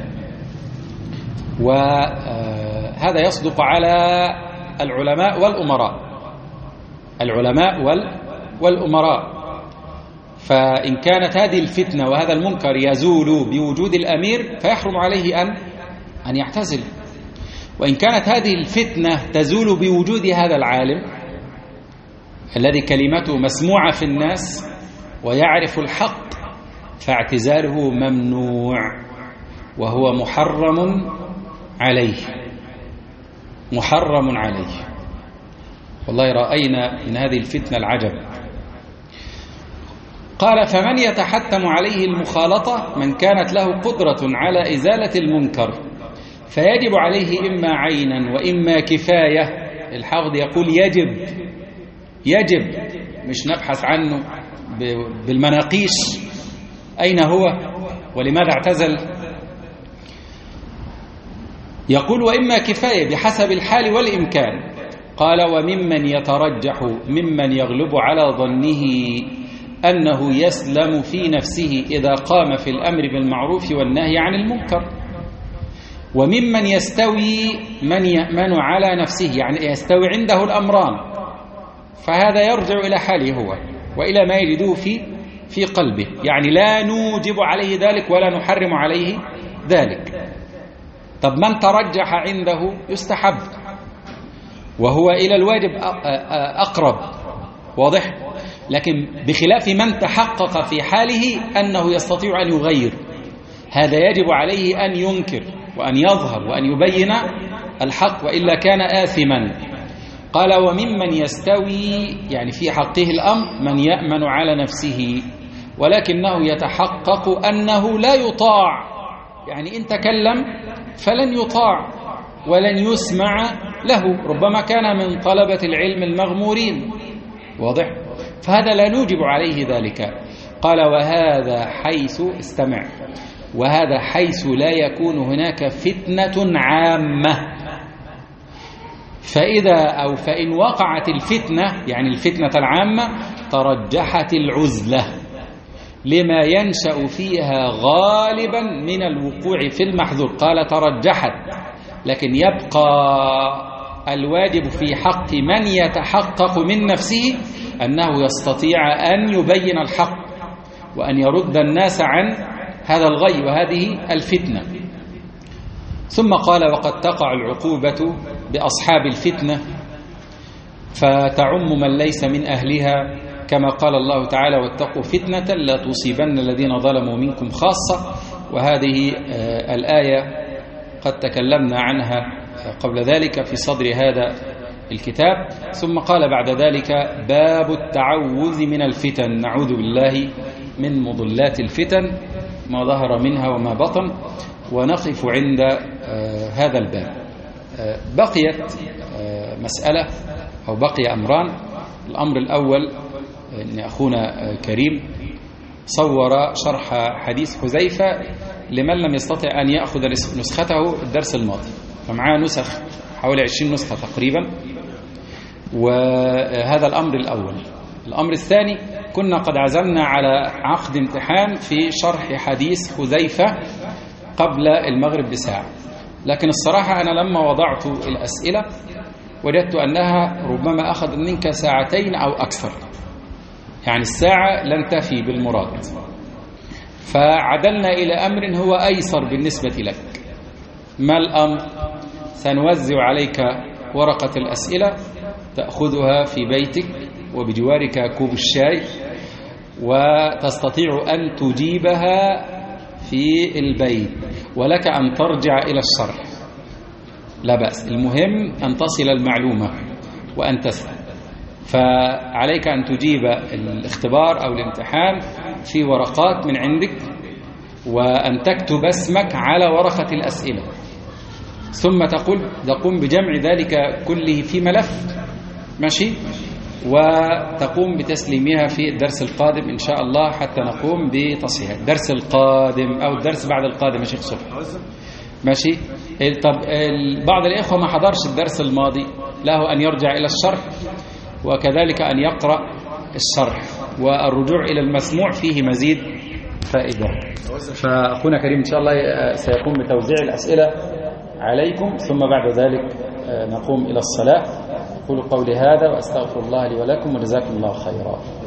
وهذا يصدق على العلماء والأمراء، العلماء والأمراء. فإن كانت هذه الفتنة وهذا المنكر يزول بوجود الأمير فيحرم عليه أن أن يعتزل، وإن كانت هذه الفتنة تزول بوجود هذا العالم الذي كلمته مسموعة في الناس ويعرف الحق فاعتزاله ممنوع وهو محرم عليه، محرم عليه. والله رأينا من هذه الفتنة العجب. قال فمن يتحتم عليه المخالطة من كانت له قدرة على إزالة المنكر، فيجب عليه إما عينا وإما كفاية. الحافظ يقول يجب، يجب، مش نبحث عنه بالمناقيش أين هو ولماذا اعتزل. يقول وإما كفاية بحسب الحال والإمكان. قال وممن يترجح ممن يغلب على ظنه أنه يسلم في نفسه إذا قام في الأمر بالمعروف والنهي عن المنكر، وممن يستوي من يأمن على نفسه، يعني يستوي عنده الأمران، فهذا يرجع إلى حاله هو وإلى ما يجده في في قلبه، يعني لا نوجب عليه ذلك ولا نحرم عليه ذلك. طب من ترجح عنده يستحب، وهو إلى الواجب أقرب، واضح؟ لكن بخلاف من تحقق في حاله أنه يستطيع أن يغير، هذا يجب عليه أن ينكر وأن يظهر وأن يبين الحق، وإلا كان آثما. قال وممن يستوي، يعني في حقه الأمر، من يأمن على نفسه ولكنه يتحقق أنه لا يطاع، يعني إن تكلم فلن يطاع ولن يسمع له، ربما كان من طلبة العلم المغمورين، واضح؟ فهذا لا نوجب عليه ذلك. قال وهذا حيث، استمع، وهذا حيث لا يكون هناك فتنة عامة، فإذا أو فإن وقعت الفتنة، يعني الفتنة العامة، ترجحت العزلة لما ينشأ فيها غالبا من الوقوع في المحظور. قال ترجحت، لكن يبقى الواجب في حق من يتحقق من نفسه أنه يستطيع أن يبين الحق وأن يرد الناس عن هذا الغي وهذه الفتنة. ثم قال وقد تقع العقوبة بأصحاب الفتنة فتعم من ليس من أهلها، كما قال الله تعالى واتقوا فتنة لا تصيبن الذين ظلموا منكم خاصة. وهذه الآية قد تكلمنا عنها قبل ذلك في صدر هذا الكتاب. ثم قال بعد ذلك باب التعوذ من الفتن، نعوذ بالله من مضلات الفتن ما ظهر منها وما بطن. ونقف عند هذا الباب. بقيت مسألة أو بقي أمران. الأمر الأول أن أخونا كريم صور شرح حديث حذيفة لمن لم يستطع أن يأخذ نسخته الدرس الماضي، فمعاه نسخ حوالي عشرين نسخة تقريبا. وهذا الأمر الأول. الأمر الثاني، كنا قد عزمنا على عقد امتحان في شرح حديث حذيفة قبل المغرب بساعة، لكن الصراحة أنا لما وضعت الأسئلة وجدت أنها ربما أخذ منك ساعتين أو أكثر، يعني الساعة لن تفي بالمراد، فعدلنا إلى أمر هو أيسر بالنسبة لك. ما الأمر؟ سنوزع عليك ورقة الأسئلة تأخذها في بيتك وبجوارك كوب الشاي، وتستطيع أن تجيبها في البيت، ولك أن ترجع إلى الشرح، لا بأس، المهم أن تصل المعلومة وأن تسأل. فعليك أن تجيب الاختبار أو الامتحان في ورقات من عندك، وأن تكتب اسمك على ورقة الأسئلة، ثم تقول تقوم بجمع ذلك كله في ملف، ماشي، وتقوم بتسليمها في الدرس القادم إن شاء الله حتى نقوم بتصحيحها. الدرس القادم أو الدرس بعد القادم يا شيخ صبحي، ماشي. طب بعض الإخوة ما حضرش الدرس الماضي، له أن يرجع إلى الشرح، وكذلك أن يقرأ الشرح، والرجوع إلى المسموع فيه مزيد فائدة. فأخونا كريم إن شاء الله سيقوم بتوزيع الأسئلة عليكم، ثم بعد ذلك نقوم إلى الصلاة. أقول قولي هذا وأستغفر الله لي ولكم، وجزاكم الله خيرا.